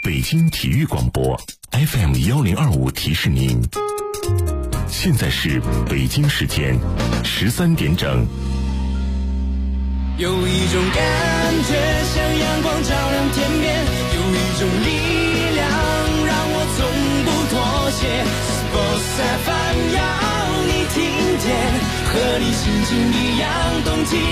北京体育广播 FM1025提示您，现在是北京时间13点整。 有一种感觉像阳光照亮天边，有一种力量让我从不妥协。Sports FM 要你听见，和你心情一样动起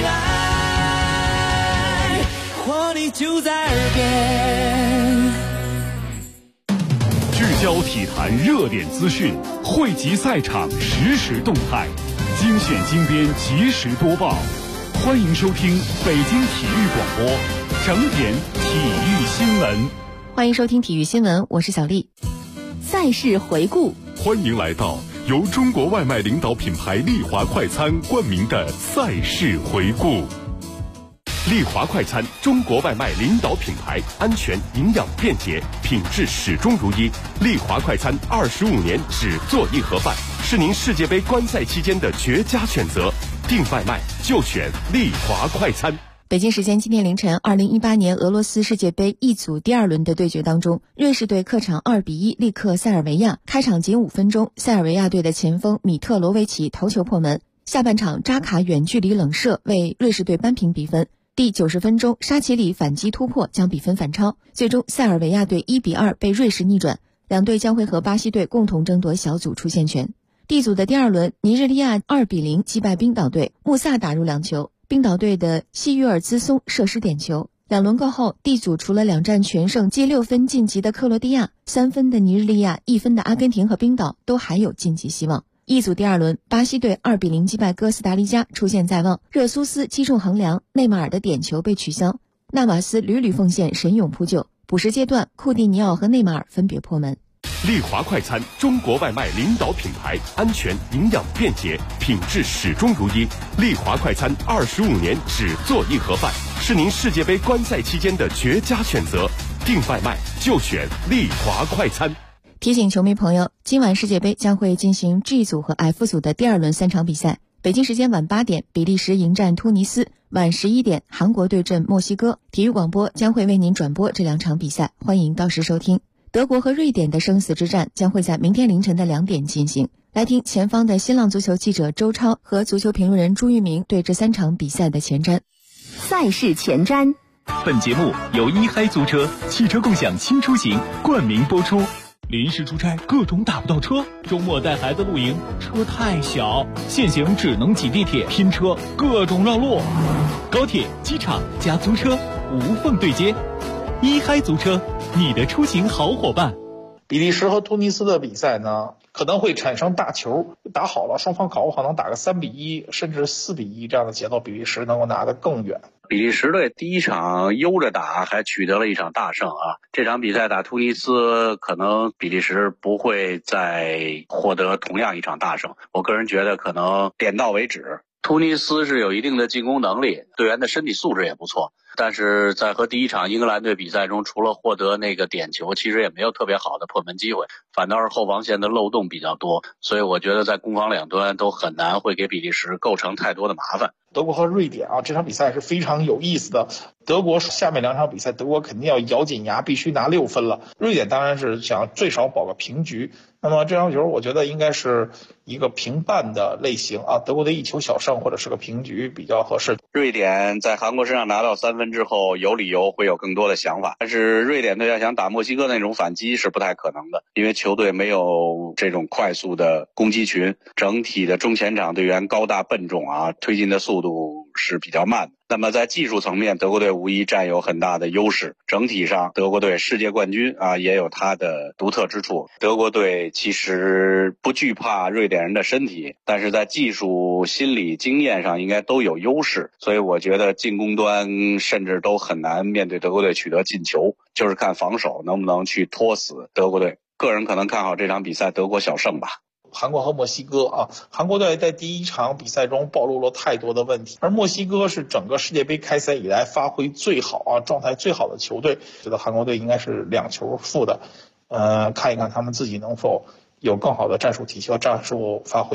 来，活力就在耳边。 聚焦体坛热点资讯，汇集赛场实时动态，精选精编及时播报。欢迎收听北京体育广播整点体育新闻。 欢迎收听体育新闻，我是小丽。赛事回顾， 欢迎来到由中国外卖领导品牌丽华快餐冠名的赛事回顾。丽华快餐，中国外卖领导品牌，安全、营养、便捷，品质始终如一。丽华快餐25年只做一盒饭，是您世界杯观赛期间的绝佳选择。订外卖就选丽华快餐。 北京时间今天凌晨，2018年俄罗斯世界杯一组第二轮的对决当中，瑞士队客场2-1力克塞尔维亚。开场仅5分钟，塞尔维亚队的前锋米特罗维奇头球破门。下半场扎卡远距离冷射为瑞士队扳平比分。第90分钟，沙奇里反击突破将比分反超，最终塞尔维亚队1-2被瑞士逆转，两队将会和巴西队共同争夺小组出线权。D 组的第二轮，尼日利亚2-0击败冰岛队，穆萨打入2球，冰岛队的西约尔兹松射失点球。两轮过后， D 组除了2战全胜积6分晋级的克罗地亚、3分的尼日利亚、1分的阿根廷和冰岛都还有晋级希望。E 组第二轮，巴西队2-0击败哥斯达黎加，出线在望。热苏斯击中横梁，内马尔的点球被取消，纳瓦斯屡屡奉献，神勇扑救。补时阶段，库蒂尼奥和内马尔分别破门。 丽华快餐，中国外卖领导品牌，安全、营养、便捷，品质始终如一。丽华快餐25年只做一盒饭，是您世界杯观赛期间的绝佳选择。订外卖就选丽华快餐。 提醒球迷朋友，今晚世界杯将会进行 G 组和 F 组的第二轮3场比赛。北京时间晚8点，比利时迎战突尼斯；晚11点，韩国对阵墨西哥。体育广播将会为您转播这2场比赛，欢迎到时收听。德国和瑞典的生死之战将会在明天凌晨的2点进行。来听前方的新浪足球记者周超和足球评论人朱玉明对这3场比赛的前瞻。 赛事前瞻。 本节目由一嗨租车汽车共享新出行冠名播出。临时出差各种打不到车，周末带孩子露营车太小，现行只能挤地铁拼车，各种绕路。高铁、机场加租车无缝对接，一嗨租车，你的出行好伙伴。 比利时和突尼斯的比赛呢，可能会产生大球，打好了双方搞不好能打个3-1甚至4-1这样的节奏，比利时能够拿得更远。 比利时队第一场悠着打，还取得了一场大胜啊！这场比赛打突尼斯，可能比利时不会再获得同样一场大胜。我个人觉得可能点到为止。突尼斯是有一定的进攻能力，队员的身体素质也不错，但是在和第一场英格兰队比赛中，除了获得那个点球，其实也没有特别好的破门机会，反倒是后防线的漏洞比较多，所以我觉得在攻防两端都很难会给比利时构成太多的麻烦。 德国和瑞典啊，这场比赛是非常有意思的。德国下面2场比赛，德国肯定要咬紧牙，必须拿6分了。瑞典当然是想最少保个平局。那么这场球我觉得应该是一个平半的类型啊，德国的1球小胜或者是个平局比较合适。 瑞典在韩国身上拿到3分之后，有理由会有更多的想法，但是瑞典队要想打墨西哥那种反击是不太可能的，因为球队没有这种快速的攻击群，整体的中前场队员高大笨重啊，推进的速度是比较慢的。那么在技术层面，德国队无疑占有很大的优势。整体上，德国队世界冠军啊，也有它的独特之处。德国队其实不惧怕瑞典人的身体，但是在技术、心理、经验上应该都有优势。所以我觉得进攻端甚至都很难面对德国队取得进球，就是看防守能不能去拖死德国队。个人可能看好这场比赛德国小胜吧。 韩国和墨西哥啊，韩国队在第一场比赛中暴露了太多的问题，而墨西哥是整个世界杯开赛以来发挥最好啊、状态最好的球队，觉得韩国队应该是2球负的，看一看他们自己能否有更好的战术体系和战术发挥吧。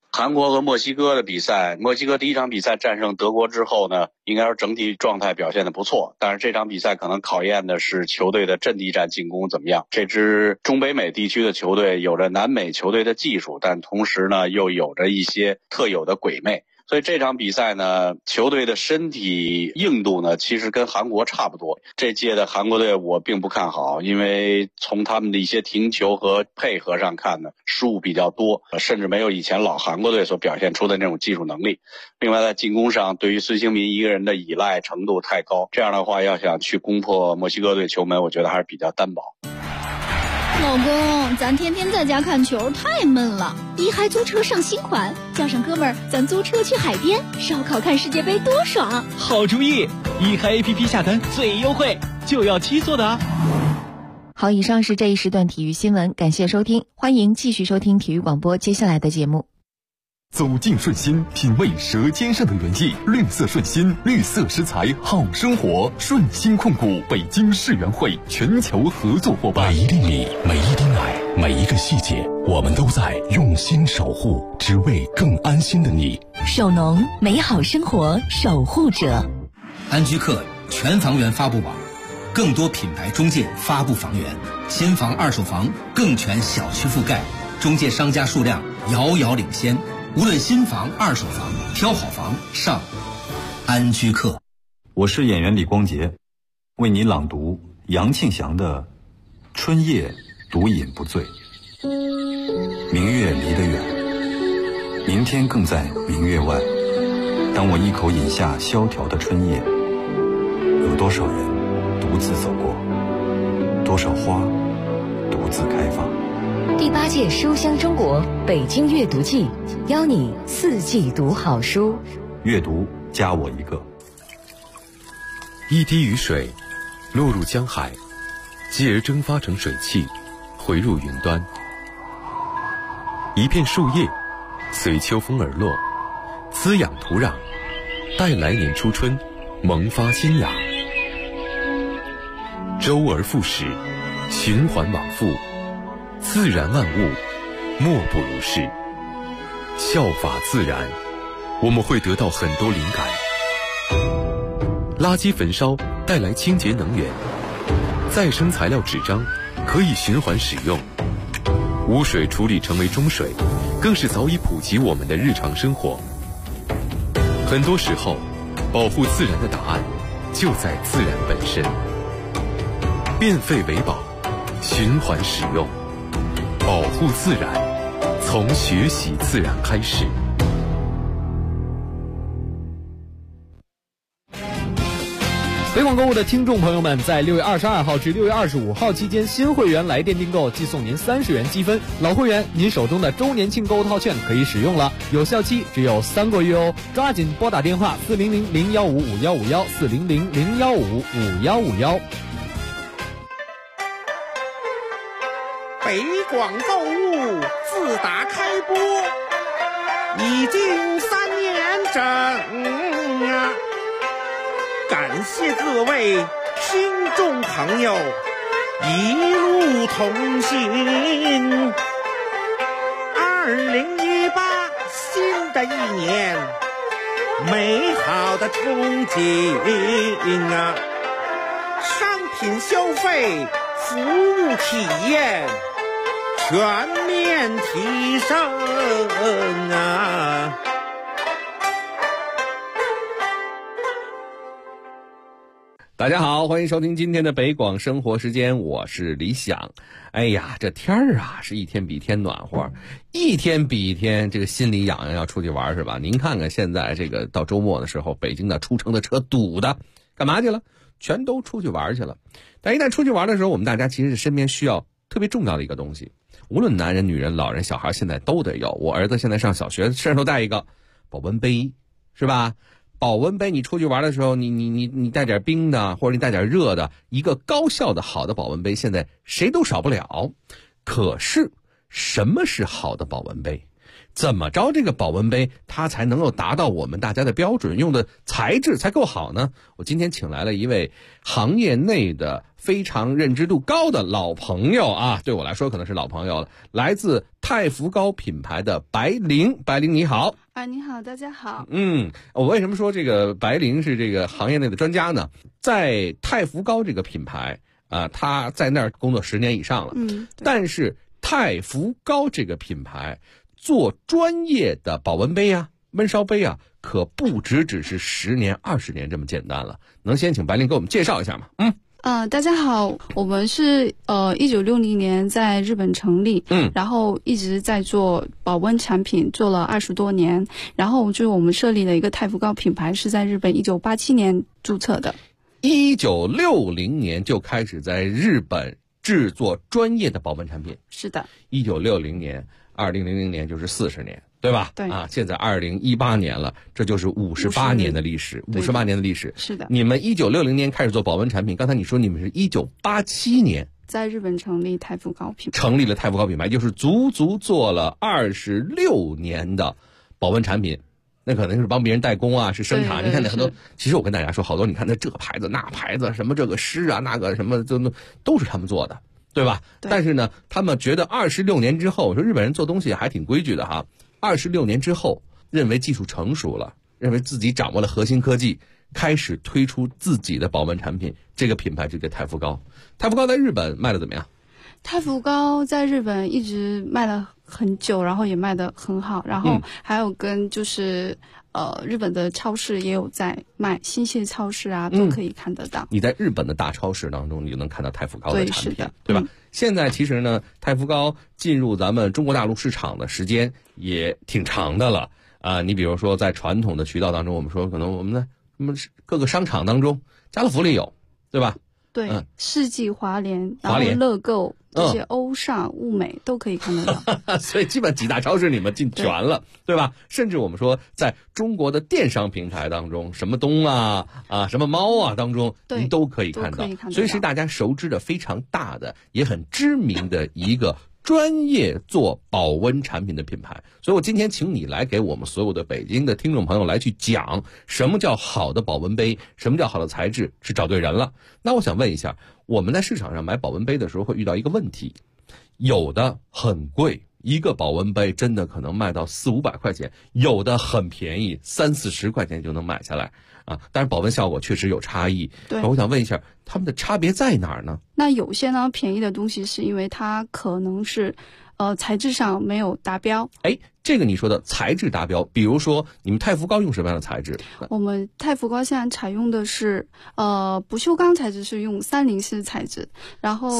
韩国和墨西哥的比赛，墨西哥第一场比赛战胜德国之后呢，应该说整体状态表现得不错，但是这场比赛可能考验的是球队的阵地战进攻怎么样。这支中北美地区的球队有着南美球队的技术，但同时呢又有着一些特有的鬼魅。所以这场比赛呢，球队的身体硬度呢，其实跟韩国差不多。这届的韩国队我并不看好，因为从他们的一些停球和配合上看呢，失误比较多，甚至没有以前老韩国队所表现出的那种技术能力。另外在进攻上，对于孙兴民一个人的依赖程度太高，这样的话要想去攻破墨西哥队球门，我觉得还是比较单薄。 老公，咱天天在家看球太闷了，一嗨租车上新款，叫上哥们儿，咱租车去海边烧烤看世界杯多爽！ 好主意，一嗨 APP 下单最优惠，就要7座的啊！ 好，以上是这一时段体育新闻，感谢收听，欢迎继续收听体育广播接下来的节目。 走进顺心，品味舌尖上的原意。绿色顺心，绿色食材好生活。顺心控股北京世园会全球合作伙伴。 每一粒米，每一滴奶，每一个细节，我们都在用心守护，只为更安心的你。 首农，美好生活守护者。 安居客全房源发布网，更多品牌中介发布房源，新房二手房更全小区覆盖，中介商家数量遥遥领先。无论新房二手房，挑好房上安居客。 我是演员李光洁，为你朗读杨庆祥的《春夜独饮不醉》。明月离得远，明天更在明月外。当我一口饮下萧条的春夜，有多少人独自走过，多少花独自开放。 第8届书香中国北京阅读季，邀你4季读好书。 阅读加我一个。 一滴雨水落入江海，继而蒸发成水汽，回入云端。一片树叶随秋风而落，滋养土壤，待来年初春萌发新芽。周而复始，循环往复，自然万物莫不如是。效法自然，我们会得到很多灵感。垃圾焚烧带来清洁能源，再生材料纸张可以循环使用，污水处理成为中水，更是早已普及我们的日常生活。很多时候，保护自然的答案就在自然本身。变废为宝，循环使用，保护自然，从学习自然开始。 北广购物的听众朋友们，在6月22号至6月25号期间，新会员来电订购即送您30元积分，老会员您手中的周年庆购物套券可以使用了，有效期只有3个月哦，抓紧拨打电话400-015-5151 400-015-5151。 北广购物自打开播已经3年整啊，感谢各位听众朋友一路同行。2018新的一年，美好的憧憬啊，商品消费，服务体验全面提升啊！ 大家好，欢迎收听今天的北广生活时间，我是李想。哎呀，这天儿啊是一天比一天暖和，一天比一天这个心里痒痒，要出去玩是吧？您看看现在这个到周末的时候，北京的出城的车堵的，干嘛去了？全都出去玩去了。但一旦出去玩的时候，我们大家其实身边需要特别重要的一个东西，无论男人、女人、老人、小孩，现在都得有。我儿子现在上小学，身上都带一个保温杯，是吧？保温杯，你出去玩的时候，你带点冰的，或者你带点热的，一个高效的好的保温杯，现在谁都少不了。可是，什么是好的保温杯？ 怎么着这个保温杯它才能够达到我们大家的标准，用的材质才够好呢？我今天请来了一位行业内的非常认知度高的老朋友啊，对我来说可能是老朋友了，来自太福膏品牌的白灵。白灵你好。 你好，大家好。 我为什么说这个白灵是这个行业内的专家呢？在太福膏这个品牌他在那儿工作10年以上了。但是太福膏这个品牌做专业的保温杯啊、焖烧杯啊，可不只是10年、20年这么简单了。能先请白灵给我们介绍一下吗？ 大家好，我们是1960年在日本成立，然后一直在做保温产品，做了20多年。然后就是我们设立了一个太福膏品牌，是在日本1987年注册的。 1960年就开始在日本制作专业的保温产品。 是的。 1960年，2000年就是40年。对吧？ 对现在2018年了，这就是58年的历史，58年的历史。 是的。 你们1960年开始做保温产品，刚才你说你们是1987年在日本成立太福膏品牌， 成立了太福膏品牌，就是足足做了26年的保温产品。那可能是帮别人代工啊，是生产。你看那很多，其实我跟大家说，好多你看那这个牌子那牌子，什么这个诗啊那个什么，都是他们做的，对吧？ 对。 但是呢，他们觉得26年之后，我说日本人做东西还挺规矩的哈。26年之后，认为技术成熟了，认为自己掌握了核心科技，开始推出自己的保温产品。这个品牌就叫太福膏。太福膏在日本卖的怎么样？ 太福膏在日本一直卖了很久，然后也卖得很好，然后还有跟就是日本的超市也有在卖，新泻超市啊都可以看得到。 你在日本的大超市当中，你就能看到太福膏的产品， 对吧？现在其实呢，太福膏进入咱们中国大陆市场的时间也挺长的了你比如说在传统的渠道当中，我们说可能我们的什么各个商场当中，家乐福里有，对吧？ 对，世纪华联，然后乐购这些欧尚、物美都可以看得到。 所以基本几大超市你们进全了， 对吧？甚至我们说在中国的电商平台当中，什么东什么猫啊当中，您都可以看到。所以是大家熟知的非常大的，也很知名的一个专业做保温产品的品牌。所以我今天请你来给我们所有的北京的听众朋友来去讲什么叫好的保温杯，什么叫好的材质，是找对人了。那我想问一下，我们在市场上买保温杯的时候会遇到一个问题，有的很贵，一个保温杯真的可能卖到400-500块钱，有的很便宜，30-40块钱就能买下来但是保温效果确实有差异。 对， 我想问一下，他们的差别在哪儿呢？ 那有些呢便宜的东西是因为它可能是材质上没有达标。 这个你说的材质达标，比如说你们太福膏用什么样的材质？ 我们太福膏现在采用的是不锈钢材质，是用304材质，然后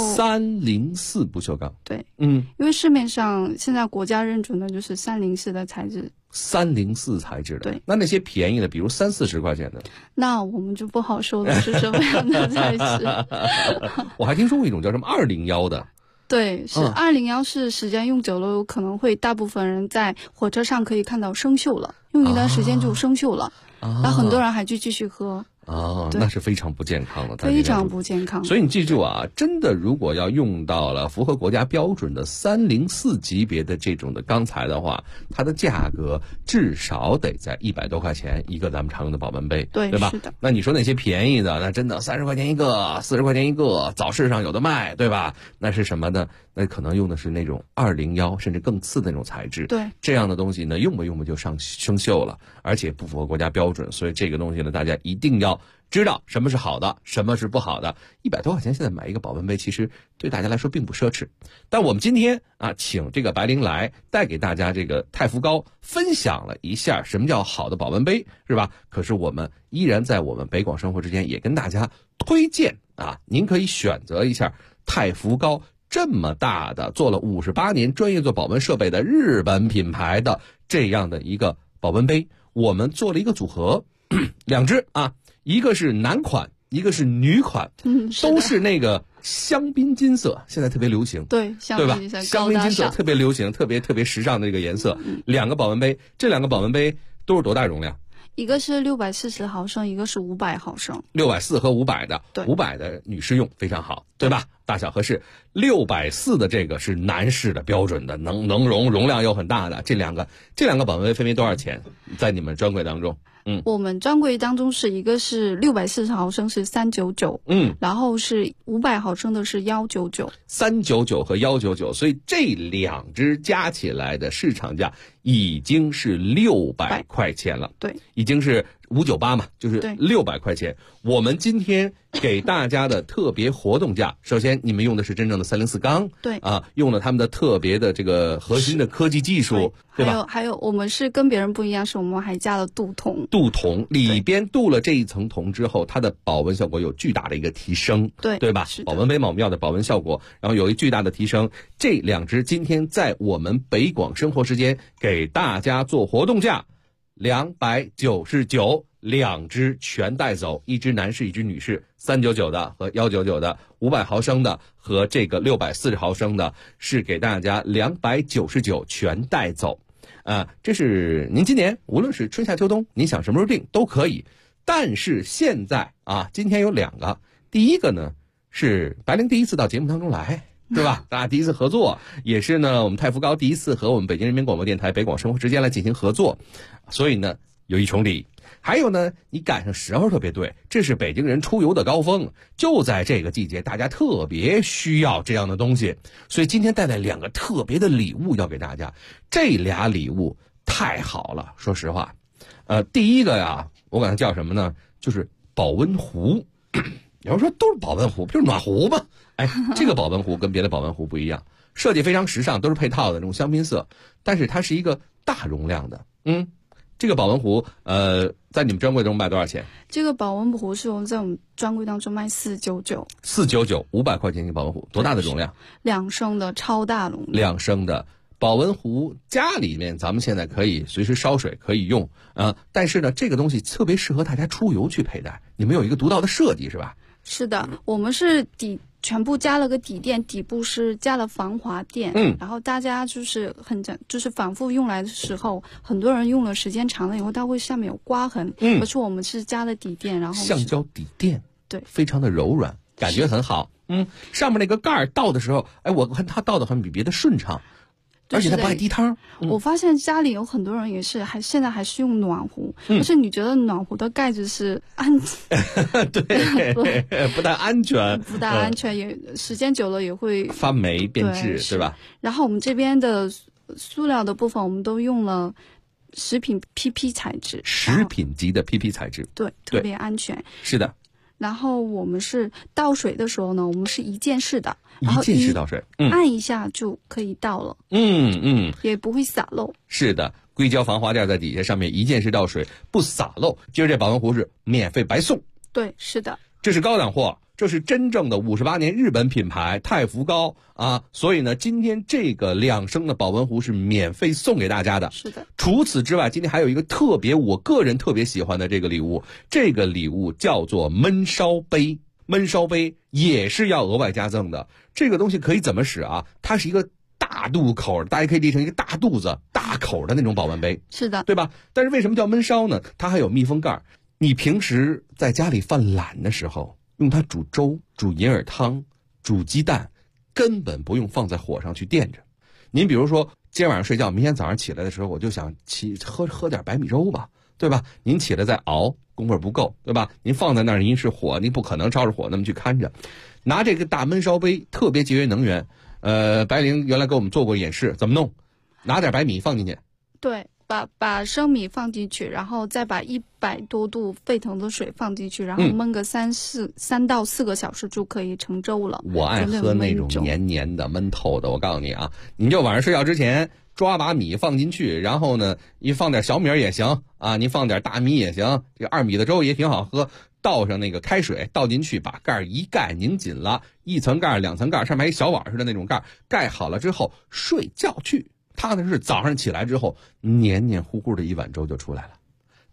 304不锈钢。 对，因为市面上现在国家认准的就是304的材质。 304材质的。 对， 那些便宜的，比如30-40块钱的， 那我们就不好说了是什么样的材质。 我还听说过一种叫什么201的。 对，是201，是时间用久了有可能会大部分人在火车上可以看到生锈了，用一段时间就生锈了，然后很多人还去继续喝。 那是非常不健康的， 非常不健康。 所以你记住真的如果要用到了符合国家标准的304级别的这种的钢材的话，它的价格至少得在100多块钱一个咱们常用的保温杯，对吧？ 是的。 那你说那些便宜的，那真的30块钱一个，40块钱一个，早市上有的卖，对吧？那是什么呢？那可能用的是那种201甚至更次的那种材质。 对， 这样的东西呢，用吧就生锈了，而且不符合国家标准。所以这个东西呢，大家一定要知道什么是好的，什么是不好的。100多块钱现在买一个保温杯，其实对大家来说并不奢侈。但我们今天请这个白灵来带给大家这个太福膏，分享了一下什么叫好的保温杯，是吧？可是我们依然在我们北广生活之间也跟大家推荐您可以选择一下太福膏这么大的做了58年专业做保温设备的日本品牌的这样的一个保温杯。我们做了一个组合，2只一个是男款，一个是女款，都是那个香槟金色，现在特别流行， 对吧？ 香槟金色特别流行，特别时尚的这个颜色。2个保温杯，这2个保温杯都是多大容量一个是640毫升，一个是500毫升。 640和500的， 对 ，500的女士用非常好，对吧？大小合适。640的这个是男士的标准的，能容量又很大的。这两个保温杯分别多少钱？在你们专柜当中？ 我们专柜当中是一个是640毫升是399，然后是500毫升的是199，399 和199，所以这两只加起来的市场价已经是600块钱了， 对， 已经是598嘛，就是600块钱。我们今天给大家的特别活动价，首先你们用的是真正的304钢， 对啊，用了他们的特别的这个核心的科技技术，对吧？ 还有我们是跟别人不一样，是我们还加了镀铜。 镀铜里边镀了这一层铜之后，它的保温效果有巨大的一个提升，对吧？保温杯美妙的保温效果，然后有一巨大的提升。这两只今天在我们北广生活时间给大家做活动价299，两只全带走，一只男士一只女士，399的和199的，500毫升的和这个640毫升的是给大家299全带走。这是您今年无论是春夏秋冬，您想什么时候订都可以。但是现在今天有两个，第一个呢是白灵第一次到节目当中来，对吧？大家第一次合作，也是呢我们太福高第一次和我们北京人民广播电台北广生活之间来进行合作，所以呢有一重礼。还有呢，你赶上时候特别对，这是北京人出游的高峰，就在这个季节，大家特别需要这样的东西，所以今天带来两个特别的礼物要给大家。这俩礼物太好了，说实话，第一个呀，我管它叫什么呢？就是保温壶。有人说都是保温壶，不就是暖壶吗？这个保温壶跟别的保温壶不一样，设计非常时尚，都是配套的这种香槟色，但是它是一个大容量的，这个保温壶，在你们专柜中卖多少钱？这个保温壶是在我们专柜当中卖499，499，500块钱一个保温壶，多大的容量？2升的超大容量。2升的保温壶，家里面咱们现在可以随时烧水，可以用但是呢，这个东西特别适合大家出游去佩戴。你们有一个独到的设计是吧？是的，我们是全部加了个底垫，底部是加了防滑垫，然后大家就是反复用来的时候，很多人用了时间长了以后，它会下面有刮痕，可是我们是加了底垫，然后橡胶底垫，对，非常的柔软，感觉很好。上面那个盖儿倒的时候，我看它倒的好像比别的顺畅。而且它不爱滴汤。我发现家里有很多人也是现在还是用暖壶，可是你觉得暖壶的盖子是对，不太安全，不太安全，也时间久了也会发霉变质，对吧？然后我们这边的塑料的部分，我们都用了食品 PP 材质，食品级的 PP 材质，对，特别安全。是的。然后我们是倒水的时候呢，我们是一键式的，然后一键式倒水，按一下就可以倒了，也不会洒漏。是的，硅胶防滑垫在底下，上面一键式倒水，不洒漏。今儿这保温壶是免费白送。对，是的，这是高档货，这是真正的58年日本品牌太福高所以呢，今天这个2升的保温壶是免费送给大家的。是的。除此之外，今天还有一个我个人特别喜欢的这个礼物，这个礼物叫做焖烧杯。焖烧杯也是要额外加赠的。这个东西可以怎么使它是一个大肚口，大家可以理成一个大肚子、大口的那种保温杯。是的，对吧？但是为什么叫焖烧呢？它还有密封盖。你平时在家里犯懒的时候，用它煮粥、煮银耳汤、煮鸡蛋，根本不用放在火上去垫着。您比如说，今天晚上睡觉，明天早上起来的时候，我就想喝点白米粥吧，对吧？您起来再熬，功夫不够，对吧？您放在那儿，您是火，您不可能照着火那么去看着。拿这个大焖烧杯，特别节约能源。白灵原来给我们做过演示，怎么弄？拿点白米放进去，对。把生米放进去，然后再把100多度沸腾的水放进去，然后焖个3到4个小时就可以成粥了。我爱喝那种黏黏的、焖透的。我告诉你你就晚上睡觉之前抓把米放进去，然后呢，你放点小米也行你放点大米也行，这个2米的粥也挺好喝。倒上那个开水，倒进去，把盖一盖，拧紧了，1层盖、2层盖，上面一小碗似的那种盖，盖好了之后睡觉去。踏踏实实早上起来之后，黏黏糊糊的一碗粥就出来了，对吧？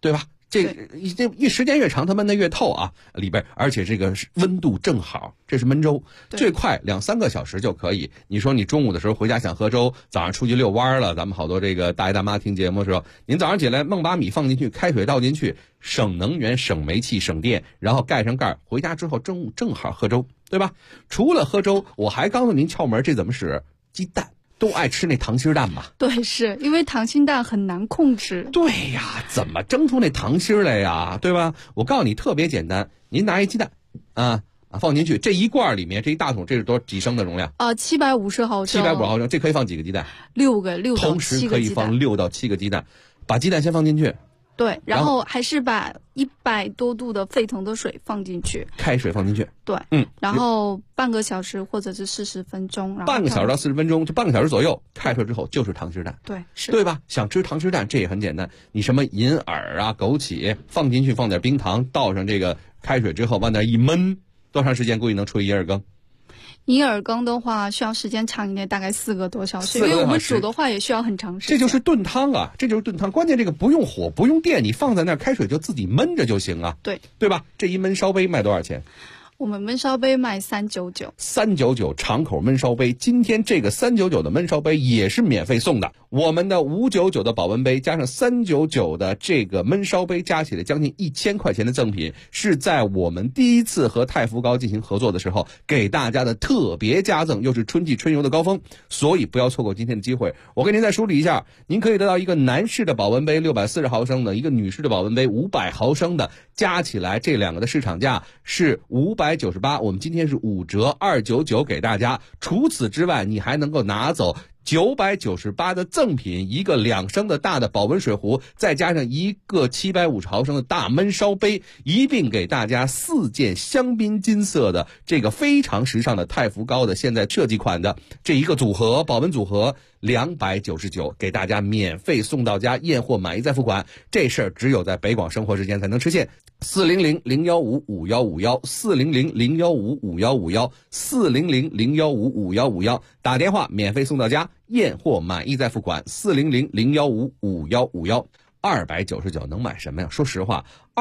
这时间越长，它焖得越透啊，里边而且这个温度正好，这是焖粥，最快2-3个小时就可以。你说你中午的时候回家想喝粥，早上出去遛弯了，咱们好多这个大爷大妈听节目的时候，您早上起来焖把米放进去，开水倒进去，省能源、省煤气、省电，然后盖上盖，回家之后中午正好喝粥，对吧？除了喝粥，我还告诉您窍门，这怎么使？鸡蛋。都爱吃那溏心蛋吧？ 对，是因为溏心蛋很难控制。 对呀，怎么蒸出那溏心来呀？对吧？我告诉你，特别简单，您拿一鸡蛋放进去，这一罐里面这一大桶，这是几升的容量 ？750毫升。 750毫升，这可以放几个鸡蛋 ？6个，6到7个鸡蛋。 同时可以放6到7个鸡蛋，把鸡蛋先放进去。 对，然后还是把100多度的沸腾的水放进去， 开水放进去。 对，然后半个小时或者是40分钟，然后半个小时到40分钟，就半个小时左右，开出来之后就是溏心蛋。 对，是， 对吧？想吃溏心蛋，这也很简单，你什么银耳啊、枸杞放进去，放点冰糖，倒上这个开水之后，往那一焖，多长时间估计能出一银耳羹？ 银耳羹的话需要时间长一点，大概4个多小时，因为我们煮的话也需要很长时间。 这就是炖汤啊，这就是炖汤。关键这个不用火，不用电，你放在那儿，开水就自己焖着就行啊。对吧？这一焖烧杯卖多少钱？ 我们焖烧杯卖399。 399长口焖烧杯，今天这个399的焖烧杯也是免费送的。我们的599的保温杯加上399的这个焖烧杯，加起来将近1000块钱的赠品，是在我们第一次和太福糕进行合作的时候给大家的特别加赠，又是春季春游的高峰，所以不要错过今天的机会。我跟您再梳理一下，您可以得到一个男士的保温杯640毫升的，一个女士的保温杯500毫升的，加起来这两个的市场价是598，我们今天是5折299给大家。除此之外，你还能够拿走998的赠品，一个2升的大的保温水壶，再加上一个750毫升的大焖烧杯，一并给大家4件香槟金色的这个非常时尚的太福糕的现在设计款的这一个组合，保温组合299，给大家免费送到家，验货满意再付款。这事儿只有在北广生活时间才能实现。400-015-5151 400-015-5151 400-015-5151，打电话免费送到家，验货满意再付款。400-015-5151。299能买什么呀？说实话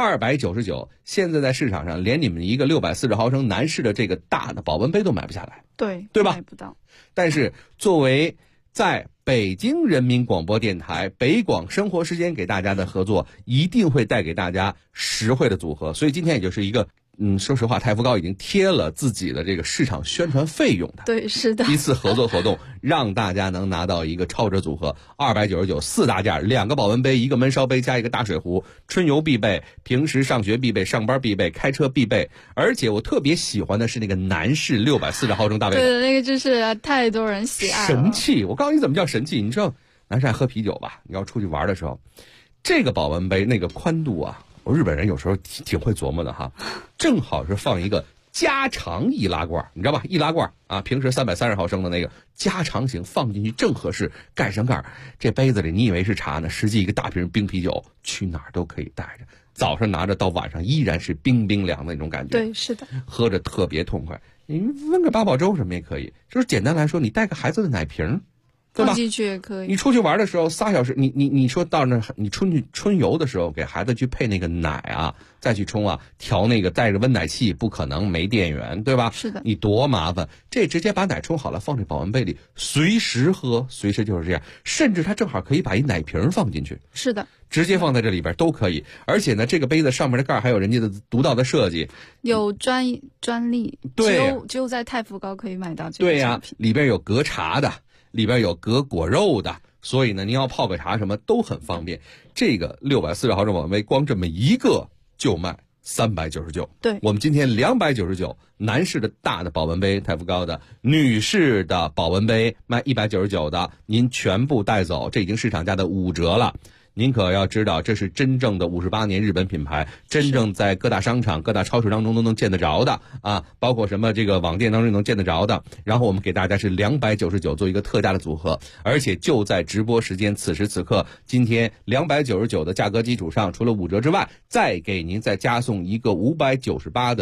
，299现在在市场上连你们一个640毫升男士的这个大的保温杯都买不下来，对吧？ 买不到。 但是作为在北京人民广播电台北广生活时间给大家的合作，一定会带给大家实惠的组合。所以今天也就是一个说实话，太福糕已经贴了自己的这个市场宣传费用的， 对，是的， 一次合作活动，让大家能拿到一个超值组合，299 4大件，2个保温杯，一个焖烧杯，加一个大水壶，春游必备，平时上学必备，上班必备，开车必备。而且我特别喜欢的是那个男士640毫升大杯， 对，那个就是太多人喜爱了， 神器。我告诉你怎么叫神器，你知道男士爱喝啤酒吧？你要出去玩的时候，这个保温杯那个宽度啊，日本人有时候挺会琢磨的哈，正好是放一个加长易拉罐，你知道吧？易拉罐啊，平时330毫升的那个加长型放进去正合适，盖上盖。这杯子里你以为是茶呢，实际一个大瓶冰啤酒，去哪儿都可以带着，早上拿着到晚上依然是冰冰凉的那种感觉。 对，是的， 喝着特别痛快。你焖个八宝粥什么也可以，就是简单来说，你带个孩子的奶瓶。 放进去也可以。 你出去玩的时候3小时，你说到那你春游的时候给孩子去配那个奶啊，再去冲啊，调那个带着温奶器，不可能没电源，对吧？ 是的。 你多麻烦，这直接把奶冲好了，放这保温杯里，随时喝，随时就是这样。甚至它正好可以把一奶瓶放进去。 是的。 直接放在这里边都可以。而且呢，这个杯子上面的盖还有人家的独到的设计， 有专利， 对， 只有在太福糕可以买到这个对呀，里边有隔茶的。里边有隔果肉的，所以呢，您要泡个茶什么都很方便。这个640毫升保温杯，光这么一个就卖399。 对， 我们今天299，男士的大的保温杯太福糕的，女士的保温杯卖199的，您全部带走，这已经市场价的5折了。您可要知道，这是真正的58年日本品牌，真正在各大商场、各大超市当中都能见得着的啊，包括什么这个网店当中能见得着的。然后我们给大家是299做一个特价的组合，而且就在直播时间，此时此刻，今天299的价格基础上，除了5折之外，再给您再加送一个598的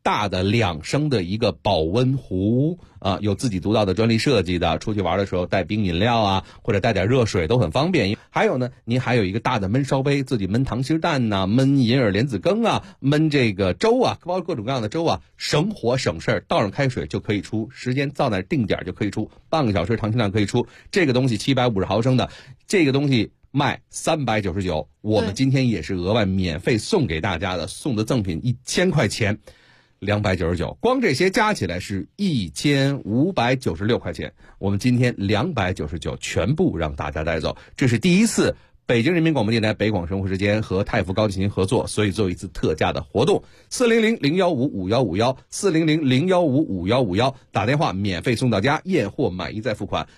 大的2升的一个保温壶啊，有自己独到的专利设计的，出去玩的时候带冰饮料啊，或者带点热水都很方便。还有呢，您还有一个大的焖烧杯，自己焖溏心蛋呐、焖银耳莲子羹啊，焖这个粥啊，包括各种各样的粥啊，省火省事儿，倒上开水就可以出，时间到那定点就可以出，半个小时溏心蛋可以出。这个东西750毫升的，这个东西卖399，我们今天也是额外免费送给大家的，送的赠品1000块钱，299，光这些加起来是1596块钱，我们今天299全部让大家带走。这是第一次北京人民广播电台北广生活时间和太福高进行合作，所以做一次特价的活动，400-015-5151，400-015-5151，打电话免费送到家，验货满意再付款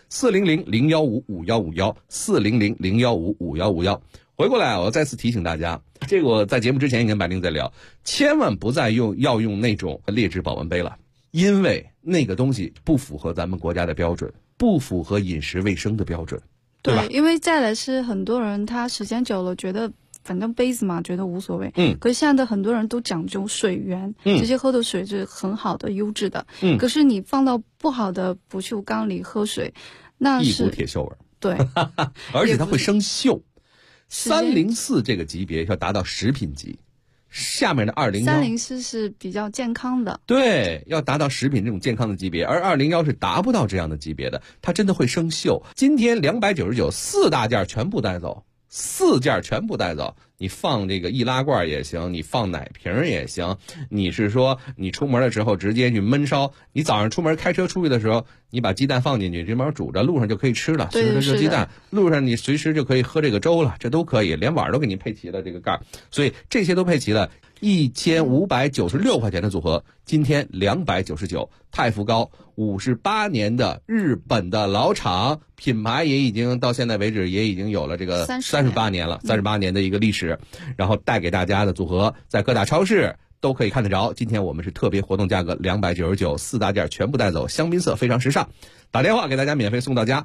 ，400-015-5151，400-015-5151。回过来，我再次提醒大家，这个我在节目之前也跟白灵在聊，千万不再要用那种劣质保温杯了，因为那个东西不符合咱们国家的标准，不符合饮食卫生的标准，对吧？ 因为再来是很多人他时间久了觉得反正杯子嘛，觉得无所谓。可是现在的很多人都讲究水源，这些喝的水是很好的、优质的。可是你放到不好的不锈钢里喝水，那是一股铁锈味。 对， 而且它会生锈。304这个级别要达到食品级，下面的201，304 是比较健康的， 对，要达到食品这种健康的级别，而201是达不到这样的级别的，它真的会生锈。今天299 4大件全部带走，4件全部带走。你放这个易拉罐也行，你放奶瓶也行，你是说你出门的时候直接去焖烧，你早上出门开车出去的时候，你把鸡蛋放进去，这边煮着，路上就可以吃了，随时热鸡蛋，路上你随时就可以喝这个粥了，这都可以，连碗都给你配齐了这个盖，所以这些都配齐了。1596块钱的组合，今天299，太福高58年的日本的老厂，品牌也已经到现在为止也已经有了这个38年了，38年的一个历史，然后带给大家的组合，在各大超市都可以看得着。今天我们是特别活动价格299，4大件全部带走，香槟色非常时尚。打电话给大家免费送到家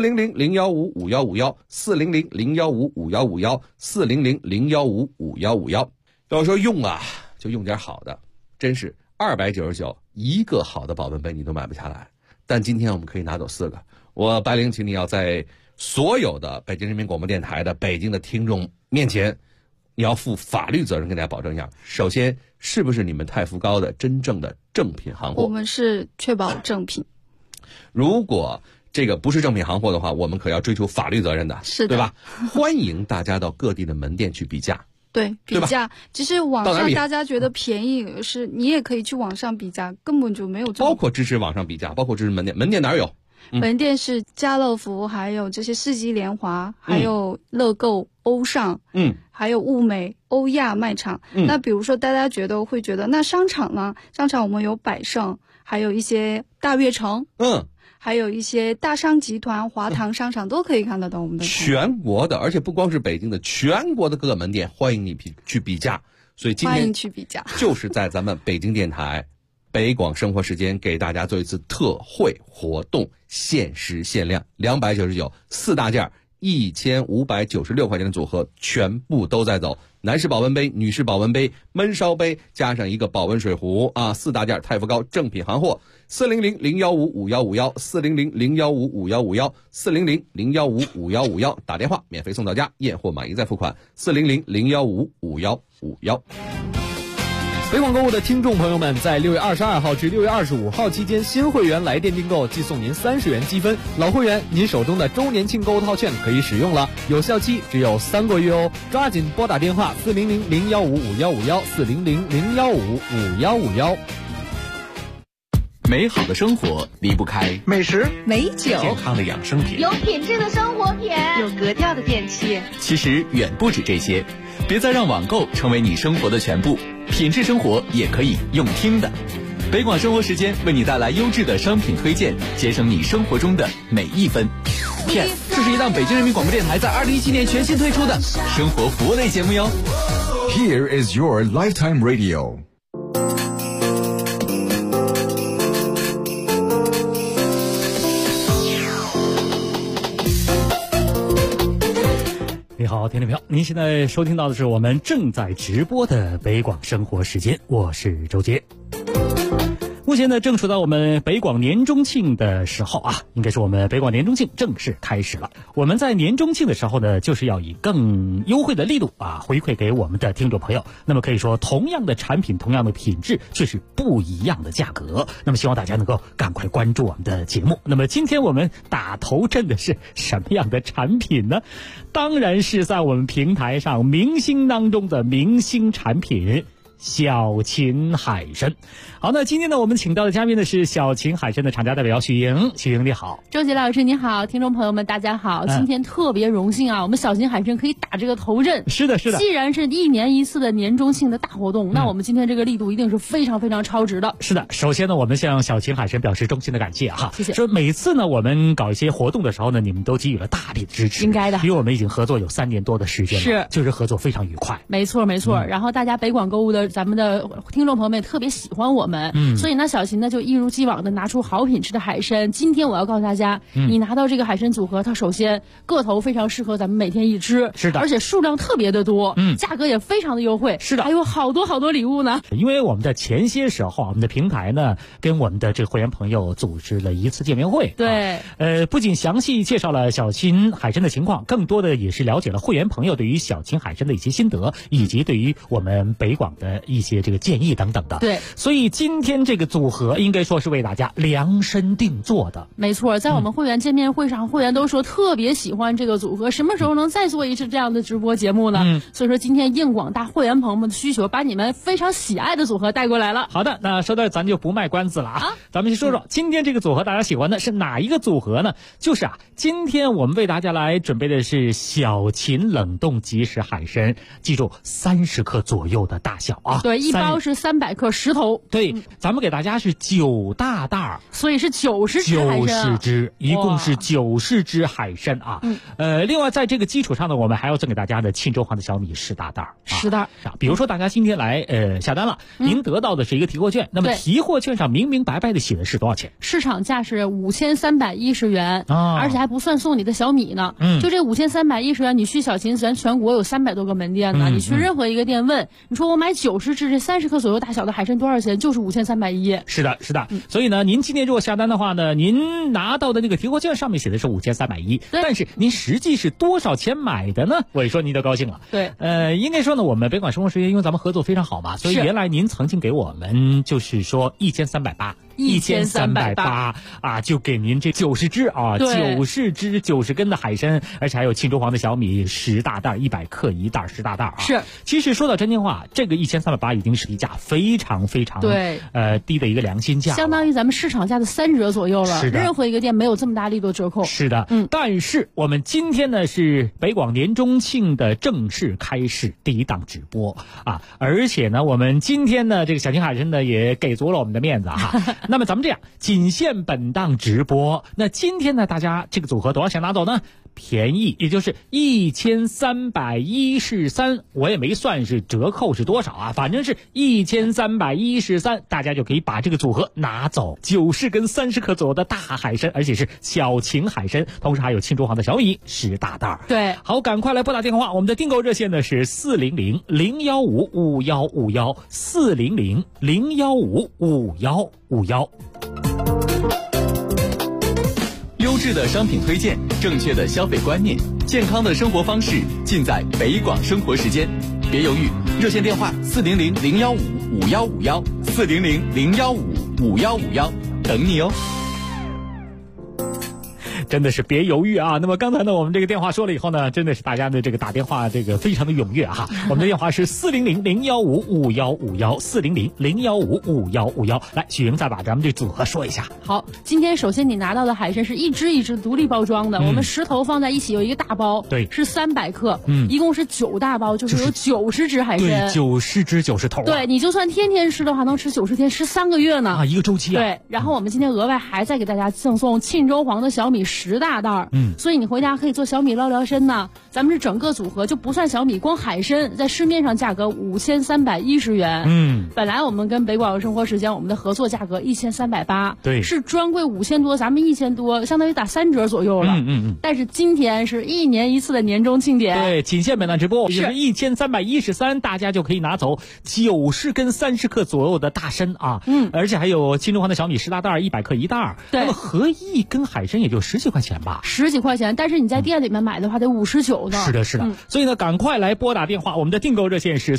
，400-015-5151，400-015-5151，400-015-5151。要说用啊，就用点好的，真是299一个好的保温杯你都买不下来。但今天我们可以拿走4个，我白灵请你要在所有的北京人民广播电台的北京的听众面前，你要负法律责任，跟大家保证一下。首先，是不是你们太福高的真正的正品行货？ 我们是确保正品。 如果这个不是正品行货的话，我们可要追究法律责任的， 是的， 对吧？欢迎大家到各地的门店去比价。 对，比价，其实网上大家觉得便宜，是你也可以去网上比价，根本就没有这种。 包括支持网上比价，包括支持门店，门店哪有？ 门店是家乐福，还有这些世纪联华，还有乐购、欧尚，还有物美、欧亚卖场。那比如说大家会觉得那商场呢？商场我们有百盛，还有一些大悦城，还有一些大商集团、华堂商场都可以看得到我们的全国的，而且不光是北京的，全国的各个门店欢迎你去比价。所以今天欢迎去比价， 就是在咱们北京电台北广生活时间给大家做一次特惠活动，限时限量299， 4大件1596块钱的组合全部都在走，男士保温杯、女士保温杯、焖烧杯，加上一个保温水壶啊，4大件太福高正品行货，400-015-5151，400-015-5151， 400-015-5151，打电话免费送到家，验货满意再付款，400-015-5151。 北广购物的听众朋友们，在6月22号至6月25号期间，新会员来电订购即送您30元积分，老会员您手中的周年庆购物套券可以使用了，有效期只有3个月哦，抓紧拨打电话400-015-5151，400-015-5151。 美好的生活离不开美食、 美酒、 健康的养生品、 有品质的生活品、 有格调的电器。 其实远不止这些，别再让网购成为你生活的全部，品质生活也可以用听的。北广生活时间为你带来优质的商品推荐，节省你生活中的每一分。Yes， 这是一档北京人民广播电台在2017年全新推出的生活服务类节目哟。 Here is your lifetime radio。 你好，听众朋友，您现在收听到的是我们正在直播的北广生活时间，我是周杰。 目前呢，正处到我们北广年中庆的时候啊，应该是我们北广年中庆正式开始了。我们在年中庆的时候呢，就是要以更优惠的力度啊，回馈给我们的听众朋友。那么可以说，同样的产品，同样的品质，却是不一样的价格。那么希望大家能够赶快关注我们的节目。那么今天我们打头阵的是什么样的产品呢？当然是在我们平台上明星当中的明星产品。小秦海参。好，那今天呢，我们请到的嘉宾呢是小秦海参的厂家代表许莹。许莹你好。 周杰老师你好，听众朋友们大家好。今天特别荣幸啊，我们小秦海参可以打这个头阵。 是的，是的。 既然是1年1次的年中庆的大活动，那我们今天这个力度一定是非常非常超值的。 是的，首先呢，我们向小秦海参表示衷心的感谢哈。 谢谢。 说每次呢，我们搞一些活动的时候呢，你们都给予了大力的支持。 应该的。 因为我们已经合作有3年多的时间了， 是， 就是合作非常愉快。 没错没错。然后大家北广购物的咱们的听众朋友们也特别喜欢我们，所以呢，小秦呢就一如既往的拿出好品质的海参。今天我要告诉大家，你拿到这个海参组合，它首先个头非常适合咱们每天一吃， 是的， 而且数量特别的多，价格也非常的优惠， 是的， 还有好多好多礼物呢。 因为我们的前些时候，我们的平台呢跟我们的这个会员朋友组织了一次见面会， 对， 不仅详细介绍了小秦海参的情况，更多的也是了解了会员朋友对于小秦海参的一些心得，以及对于我们北广的一些这个建议等等的。 对， 所以今天这个组合应该说是为大家量身定做的。 没错，在我们会员见面会上，会员都说特别喜欢这个组合，什么时候能再做一次这样的直播节目呢？所以说今天应广大会员朋友们的需求，把你们非常喜爱的组合带过来了。 好的，那说到咱就不卖关子了啊，咱们先说说今天这个组合大家喜欢的是哪一个组合呢？就是今天我们为大家来准备的是小秦冷冻即食海参，记住30克左右的大小啊。 对，一包是300克10头。 对，咱们给大家是9大袋， 所以是90只海参。 90只，一共是90只海参啊。另外在这个基础上呢，我们还要赠给大家的庆州黄的小米10大袋 ，10袋。 比如说大家今天来下单了，您得到的是一个提货券，那么提货券上明明白白的写的是多少钱？ 市场价是5310元，而且还不算送你的小米呢。就这5310元，你去小秦咱全国有300多个门店呢，你去任何一个店问，你说我买90只这30克左右大小的海参多少钱？就是5310。 是的，是的。所以呢，您今天如果下单的话呢，您拿到的那个提货券上面写的是5310，但是您实际是多少钱买的呢？我一说您就高兴了。 对， 应该说呢，我们北广生活时间因为咱们合作非常好嘛，所以原来您曾经给我们就是说1380啊，就给您这90只啊，90只90根的海参，而且还有庆州黄的小米10大袋，100克1袋10大袋啊。 是， 其实说到真心话，这个1380已经是低价非常非常低的一个良心价， 相当于咱们市场价的3折左右了。 是的， 任何一个店没有这么大力度折扣。 是的，但是我们今天呢是北广年中庆的正式开始第一档直播啊，而且呢我们今天呢这个小秦海参呢也给足了我们的面子哈。那么咱们这样，仅限本档直播。那今天呢大家这个组合多少钱拿走呢？便宜，也就是1313，我也没算是折扣是多少啊，反正是1313，大家就可以把这个组合拿走，90根30克左右的大海参，而且是小秦海参，同时还有庆州黄的小米10大袋。 对， 好，赶快来拨打电话，我们的订购热线呢是400-015-5151，400-015-5151。 优质的商品推荐，正确的消费观念，健康的生活方式，尽在北广生活时间。别犹豫，热线电话400-015-5151，400-015-5151，等你哦。 真的是别犹豫啊！那么刚才呢，我们这个电话说了以后呢，真的是大家的这个打电话这个非常的踊跃哈。我们的电话是400-015-5151，400-015-5151。来，许莹再把咱们这组合说一下。 好，今天首先你拿到的海参是一只一只独立包装的，我们10头放在一起有一个大包， 对， 是300克，一共是9大包，就是有90只海参， 对，90只90头。 对，你就算天天吃的话，能吃90天，吃3个月呢啊，一个周期啊。 对，然后我们今天额外还再给大家赠送庆州黄的小米10 10大袋，所以你回家可以做小米捞聊参呐。咱们是整个组合，就不算小米，光海参在市面上价格5310元。本来我们跟北广生活时间我们的合作价格1380， 对， 是专柜5000多，咱们1000多，相当于打3折左右了。但是今天是1年1次的年终庆典， 对，仅限本档直播，就是1313，大家就可以拿走90根30克左右的大参啊。而且还有新中华的小米10大袋，100克1袋。 对， 那么合一根海参也就10几块钱吧 ，10几块钱，但是你在店里面买的话得59呢。 是的，是的。所以呢，赶快来拨打电话，我们的订购热线是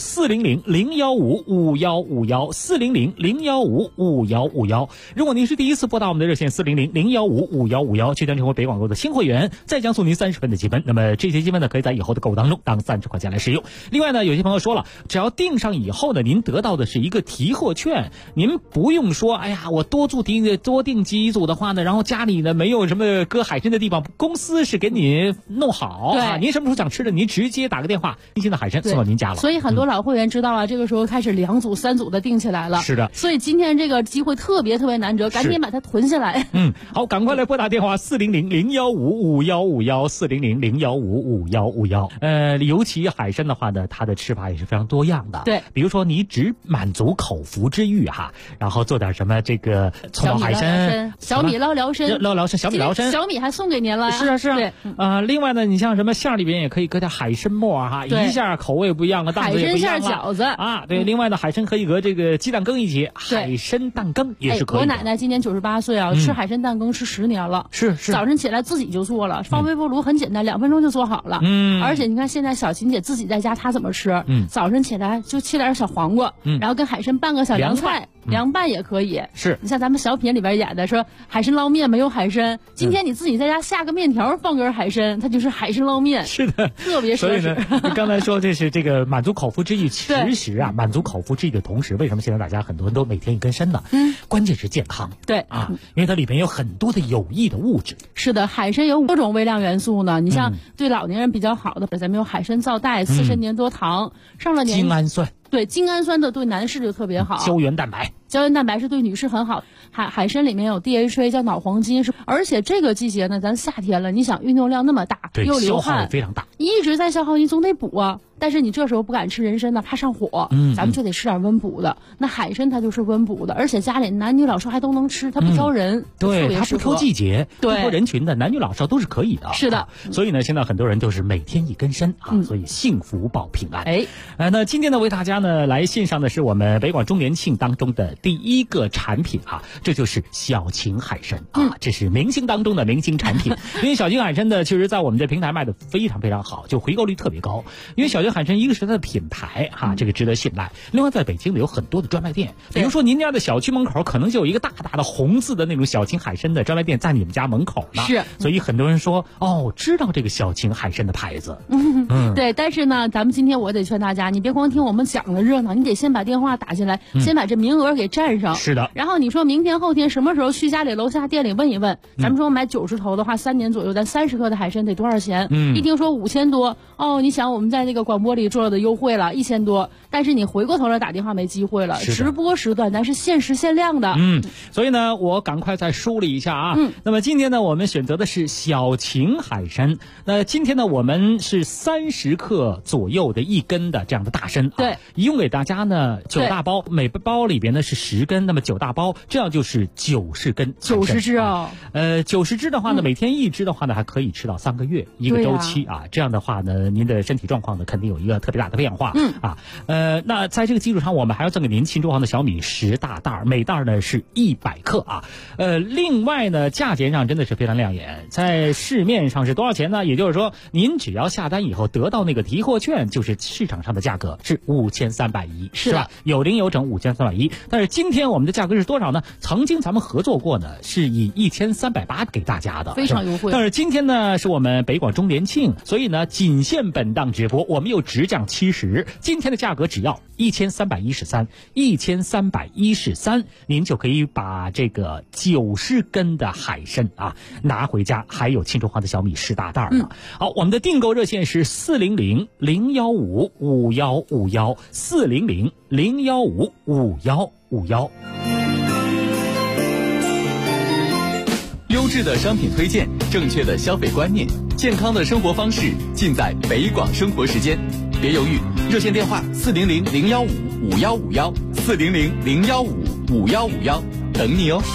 400-015-5151，400-015-5151。如果您是第一次拨打我们的热线400-015-5151，即将成为北广购的新会员，再将送您30分的积分。那么这些积分呢，可以在以后的购物当中当30块钱来使用。另外呢，有些朋友说了，只要订上以后呢，您得到的是一个提货券，您不用说，哎呀，我多订几组的话呢，然后家里呢没有什么搁海参的地方，公司是给你弄好啊。您什么时候想吃的，您直接打个电话，新鲜的海参送到您家了。 所以很多老会员知道了，这个时候开始2组3组的订起来了。 是的， 所以今天这个机会特别难得，赶紧把它囤下来。 好，赶快来拨打电话400-015-5151，400-015-5151。尤其海参的话呢，它的吃法也是非常多样的。 对， 比如说你只满足口腹之欲哈，然后做点什么这个葱爆海参、 小米捞聊参、 小米捞参， 小米还送给您了。 是啊。 对， 另外呢，你像什么馅里边也可以搁点海参末哈，一下口味不一样，档次也不一样了。 海参馅饺子啊，对。另外呢，海参可以和这个鸡蛋羹一起，海参蛋羹也是可以的。 我奶奶今年98岁啊，吃海参蛋羹吃10年了。 是。 早晨起来自己就做了，放微波炉很简单，2分钟就做好了。而且你看现在小琴姐自己在家，她怎么吃？早晨起来就切点小黄瓜，然后跟海参拌个小凉菜，凉拌也可以。 是。 你像咱们小品里边演的说海参捞面没有海参，今天你自己在家下个面条放根海参，它就是海参捞面。 是的， 特别奢侈。 所以呢，你刚才说这是这个满足口腹之欲，其实啊，满足口腹之欲的同时，为什么现在大家很多人都每天一根参呢？关键是健康。 对啊，因为它里边有很多的有益的物质。 是的，海参有多种微量元素呢。你像对老年人比较好的，咱们有海参皂苷、刺参粘多糖，上了年精氨酸。 对，精氨酸的对男士就特别好。 胶原蛋白是对女士很好。海参里面有 DHA， 叫脑黄金，而且这个季节呢，咱夏天了，你想运动量那么大，又流汗， 消耗也非常大， 一直在消耗，你总得补啊。但是你这时候不敢吃人参呢，怕上火，咱们就得吃点温补的。那海参它就是温补的，而且家里男女老少还都能吃，它不挑人， 对，它不挑季节，不挑人群的，男女老少都是可以的。 是的， 所以呢，现在很多人都是每天一根参啊，所以幸福保平安。那今天呢，为大家呢来献上的是我们北广周年庆当中的第一个产品啊，这就是小秦海参啊，这是明星当中的明星产品。因为小秦海参呢，其实在我们这平台卖的非常好，就回购率特别高。因为小秦海参一个是它的品牌哈，这个值得信赖。另外，在北京呢有很多的专卖店，比如说您家的小区门口可能就有一个大大的红字的那种小秦海参的专卖店在你们家门口呢。 是， 所以很多人说知道这个小秦海参的牌子。 对，但是呢，咱们今天我得劝大家，你别光听我们讲的热闹，你得先把电话打进来，先把这名额给占上。 是的。 然后你说明天后天什么时候去家里楼下店里问一问，咱们说买90头的话，3年左右，咱30克的海参得多少钱？一听说5000多，你想我们在那个广播里做的优惠了1000多，但是你回过头来打电话没机会了。直播时段咱是限时限量的。 所以呢，我赶快再梳理一下啊。那么今天呢，我们选择的是小秦海参。那今天呢，我们是30克左右的1根的这样的大参。 对， 一共给大家呢9大包，每包里边呢是10根，那么9大包，这样就是90根。 90只啊 ，90只的话呢，每天1只的话呢，还可以吃到3个月一个周期啊。这样的话呢，您的身体状况呢，肯定有一个特别大的变化。那在这个基础上，我们还要赠给您新中华的小米10大袋，每袋呢是100克啊。另外呢，价钱上真的是非常亮眼，在市面上是多少钱呢？也就是说，您只要下单以后得到那个提货券，就是市场上的价格是5310，是吧？有零有整5310。但是今天我们的价格是多少呢？曾经咱们合作过呢，是以1380给大家的， 非常优惠。 但是今天呢，是我们北广周年庆，所以呢，仅限本档直播，我们又直降70，今天的价格只要1313，您就可以把这个90根的海参啊拿回家，还有新中华的小米10大袋呢。好，我们的订购热线是优优质的商品推荐，正确的消费观念，健康的生活方式，尽在北广生活时间。别犹豫，热线电话400-015-5151，400-015-5151，等你哦。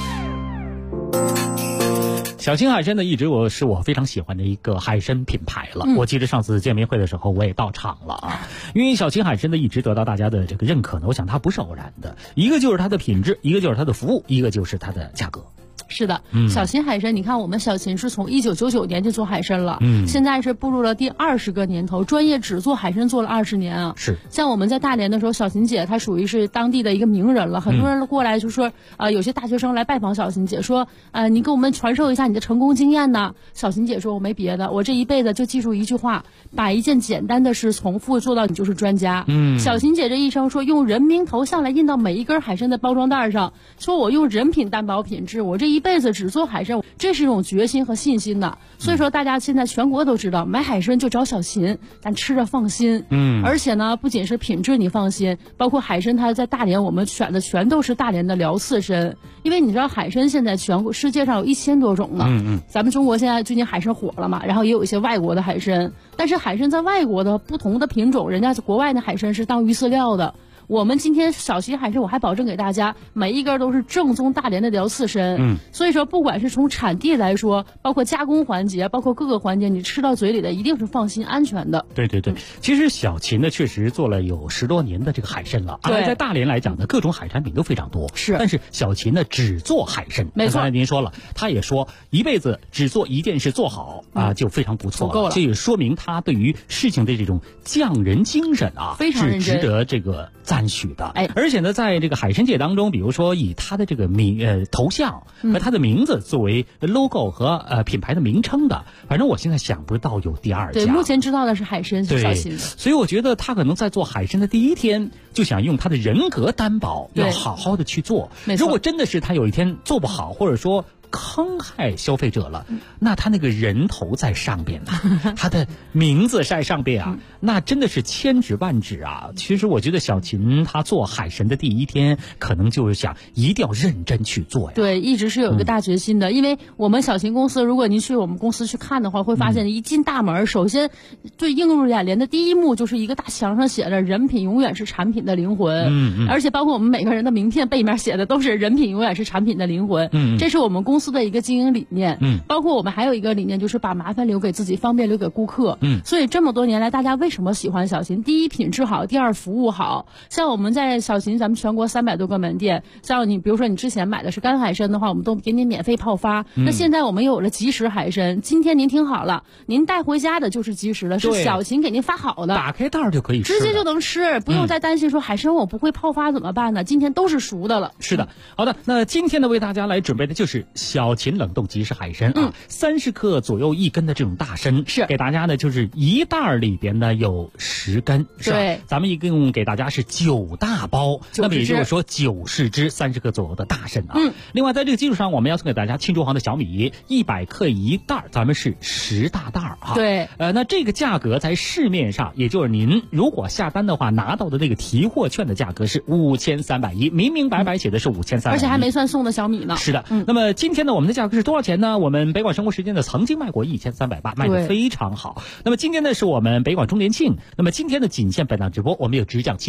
小秦海参呢，一直是我非常喜欢的一个海参品牌了。我记得上次见面会的时候，我也到场了啊。因为小秦海参呢，一直得到大家的这个认可呢，我想它不是偶然的，一个就是它的品质，一个就是它的服务，一个就是它的价格。 是的，小秦海参，你看我们小秦是从1999年就做海参了，现在是步入了第20个年头，专业只做海参做了20年啊。 是， 像我们在大连的时候，小秦姐她属于是当地的一个名人了，很多人过来就说，有些大学生来拜访小秦姐，说，你给我们传授一下你的成功经验呢。小秦姐说，我没别的，我这一辈子就记住一句话，把一件简单的事重复做到你就是专家。小秦姐这一生说，用人名头像来印到每一根海参的包装袋上，说我用人品担保品质，我这一辈子只做海参，这是一种决心和信心的。所以说大家现在全国都知道，买海参就找小秦，咱吃着放心。而且呢，不仅是品质你放心，包括海参它在大连我们选的全都是大连的辽刺参，因为你知道海参现在全国世界上有1000多种呢。咱们中国现在最近海参火了嘛，然后也有一些外国的海参，但是海参在外国的不同的品种，人家国外的海参是当鱼饲料的。我们今天小秦海参，我还保证给大家每一根都是正宗大连的辽刺参。所以说不管是从产地来说，包括加工环节，包括各个环节，你吃到嘴里的一定是放心安全的。 对对对，其实小秦呢确实做了有10多年的这个海参了，而在大连来讲呢，各种海产品都非常多。 是， 但是小秦呢只做海参。 没错， 刚才您说了，他也说一辈子只做一件事做好啊，就非常不错了。够了，这也说明他对于事情的这种匠人精神啊， 非常认真， 是值得这个赞许的。而且呢，在这个海参界当中，比如说以他的这个头像和他的名字作为 logo 和品牌的名称的，反正我现在想不到有第二家。 对，目前知道的是海参是小秦的。 所以我觉得他可能在做海参的第一天就想用他的人格担保，要好好的去做。如果真的是他有一天做不好，或者说坑害消费者了，那他那个人头在上边啊，他的名字在上边啊，那真的是千指万指啊。其实我觉得小秦他做海参的第一天，可能就是想一定要认真去做呀。 对，一直是有一个大决心的。因为我们小秦公司，如果您去我们公司去看的话，会发现一进大门，首先最映入眼帘的第一幕就是一个大墙上写着"人品永远是产品的灵魂"。而且包括我们每个人的名片背面写的都是"人品永远是产品的灵魂"。这是我们公司的一个经营理念。包括我们还有一个理念，就是把麻烦留给自己，方便留给顾客。所以这么多年来，大家为什么喜欢小秦？第一，品质好；第二，服务好。像我们在小秦，咱们全国300多个门店，像你比如说你之前买的是干海参的话，我们都给你免费泡发。那现在我们有了即食海参，今天您听好了，您带回家的就是即食的，是小秦给您发好的， 打开袋就可以吃， 直接就能吃，不用再担心说海参我不会泡发怎么办呢？今天都是熟的了。 是的，好的，那今天呢为大家来准备的就是小秦冷冻即食海参啊，30克左右1根的这种大参， 是给大家呢就是一袋里边呢有10根，是吧？ 对， 咱们一共给大家是9大包，那么也就是说90只30克左右的大参啊。另外在这个基础上，我们要送给大家庆祝行的小米100克1袋，咱们是10大袋啊。 对， 那这个价格在市面上，也就是您如果下单的话拿到的那个提货券的价格是5310，明明白白写的是5310， 而且还没算送的小米呢。 是的，那么今天呢，我们的价格是多少钱呢？我们北广生活时间呢曾经卖过1380，卖得非常好。那么今天呢是我们北广周年庆，那么今天的仅限本档直播，我们有直降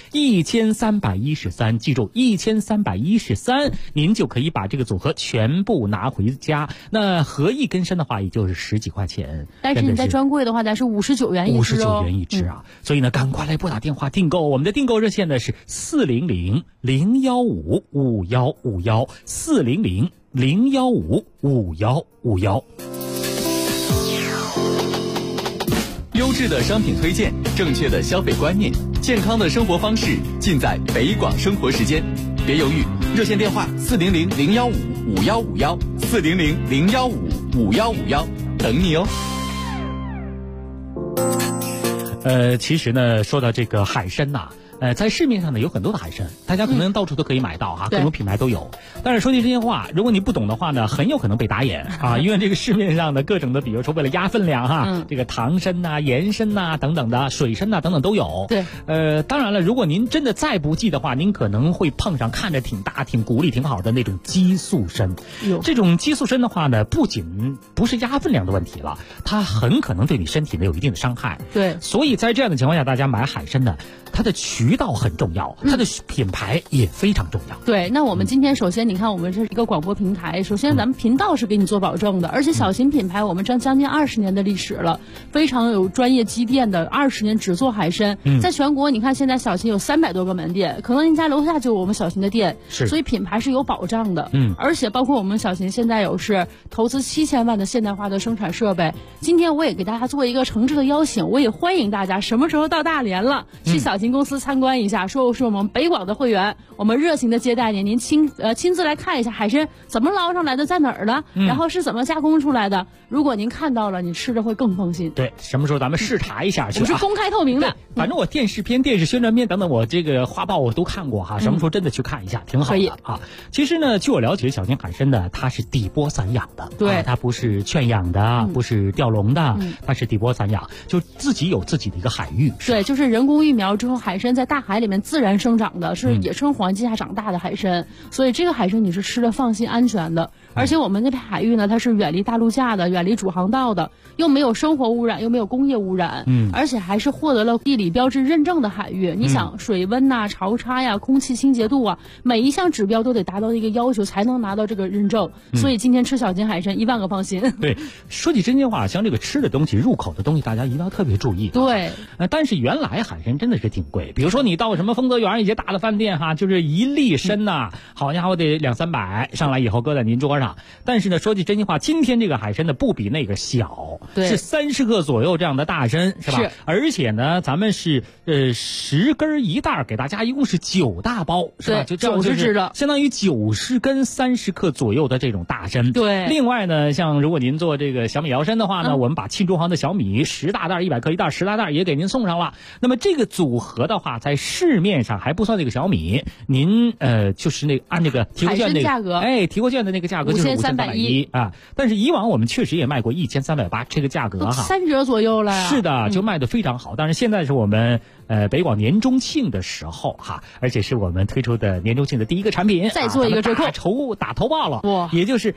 70，1313，记住1313，您就可以把这个组合全部拿回家。那合1根参的话，也就是10几块钱。 但是你在专柜的话，咱是59元一只 59元一只啊。所以呢，赶快来拨打电话订购，我们的订购热线呢是400-015-5151，400-015-5151。 优质的商品推荐，正确的消费观念，健康的生活方式，尽在北广生活时间。别犹豫，热线电话400-015-5151，400-015-5151，等你哦。 其实呢，说到这个海参呐， 在市面上呢有很多的海参，大家可能到处都可以买到哈，各种品牌都有。但是说句真心话，如果你不懂的话呢，很有可能被打眼啊，因为这个市面上的各种的，比如说为了压分量哈，这个糖参呐、盐参呐等等的，水参呐等等都有。 对， 当然了，如果您真的再不济的话，您可能会碰上看着挺大、挺骨力挺好的那种激素参。这种激素参的话呢，不仅不是压分量的问题了，它很可能对你身体呢有一定的伤害。 对， 所以在这样的情况下，大家买海参呢，它的渠道很重要，它的品牌也非常重要。 对，那我们今天首先你看，我们这是一个广播平台，首先咱们频道是给你做保证的，而且小型品牌我们将近20年的历史了，非常有专业积淀的，20年只做海参，在全国你看现在小型有300多个门店，可能您家楼下就有我们小型的店，所以品牌是有保障的。而且包括我们小型现在有是投资7000万的现代化的生产设备。今天我也给大家做一个诚挚的邀请，我也欢迎大家什么时候到大连了，去小型公司参观一下，说是我们北广的会员，我们热情的接待您，您亲自来看一下海参怎么捞上来的，在哪儿了，然后是怎么加工出来的。如果您看到了，你吃着会更放心。 对，什么时候咱们视察一下去？ 我是公开透明的， 反正我电视片、电视宣传片等等，我这个画报我都看过哈。什么时候真的去看一下，挺好的啊。其实呢，据我了解，小型海参呢，它是底波散养的， 对， 它不是圈养的，不是钓笼的，它是底波散养，就自己有自己的一个海域。 对，就是人工育苗之后，海参在大海里面自然生长的，是野生环境下长大的海参，所以这个海参你是吃的放心安全的。而且我们那片海域呢，它是远离大陆架的，远离主航道的，又没有生活污染，又没有工业污染，而且还是获得了地理标志认证的海域。你想水温呐、潮差呀、空气清洁度啊，每一项指标都得达到一个要求才能拿到这个认证。所以今天吃小型海参1万个放心。 对，说起真心话，像这个吃的东西、入口的东西，大家一定要特别注意。 对， 但是原来海参真的是挺贵，比如说你到什么丰泽园一些大的饭店哈，就是一粒参呐，好家伙得200-300，上来以后搁在您桌上。但是呢，说句真心话，今天这个海参呢不比那个小，是30克左右这样的大参，是吧？是。而且呢，咱们是10根1袋，给大家一共是9大包，是吧？就 90只的， 相当于90根30克左右的这种大参。 对。 另外呢，像如果您做这个小米摇参的话呢，我们把庆中航的小米10大袋100克1袋10大袋也给您送上了。那么这个组合的话，在市面上还不算这个小米，您就是那个按这个提货券那个价格， 提货券的那个价格就是5310啊。但是以往我们确实也卖过1380，这个价格哈 3折左右了呀。 是的，就卖得非常好。但是现在是我们北广年中庆的时候哈，而且是我们推出的年中庆的第一个产品， 再做一个折扣， 打头报了， 哇， 也就是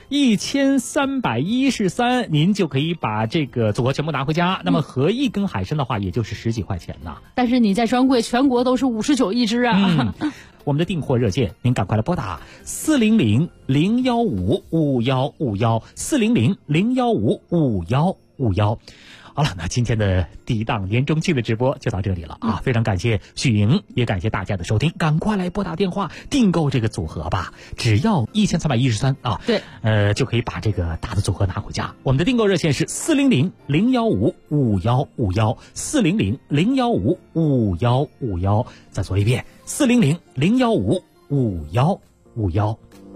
1313，您就可以把这个组合全部拿回家。那么合一根海参的话，也就是10几块钱呢。 但是你在专柜全国都是59一只啊。 我们的订货热线，您赶快来拨打400-015-5151，400-015-5151。好了，那今天的第一档年中庆的直播就到这里了啊！非常感谢许莹，也感谢大家的收听，赶快来拨打电话订购这个组合吧，只要1313啊！ 对， 就可以把这个大的组合拿回家。我们的订购热线是400-015-5151，400-015-5151。再说一遍，400-015-5151。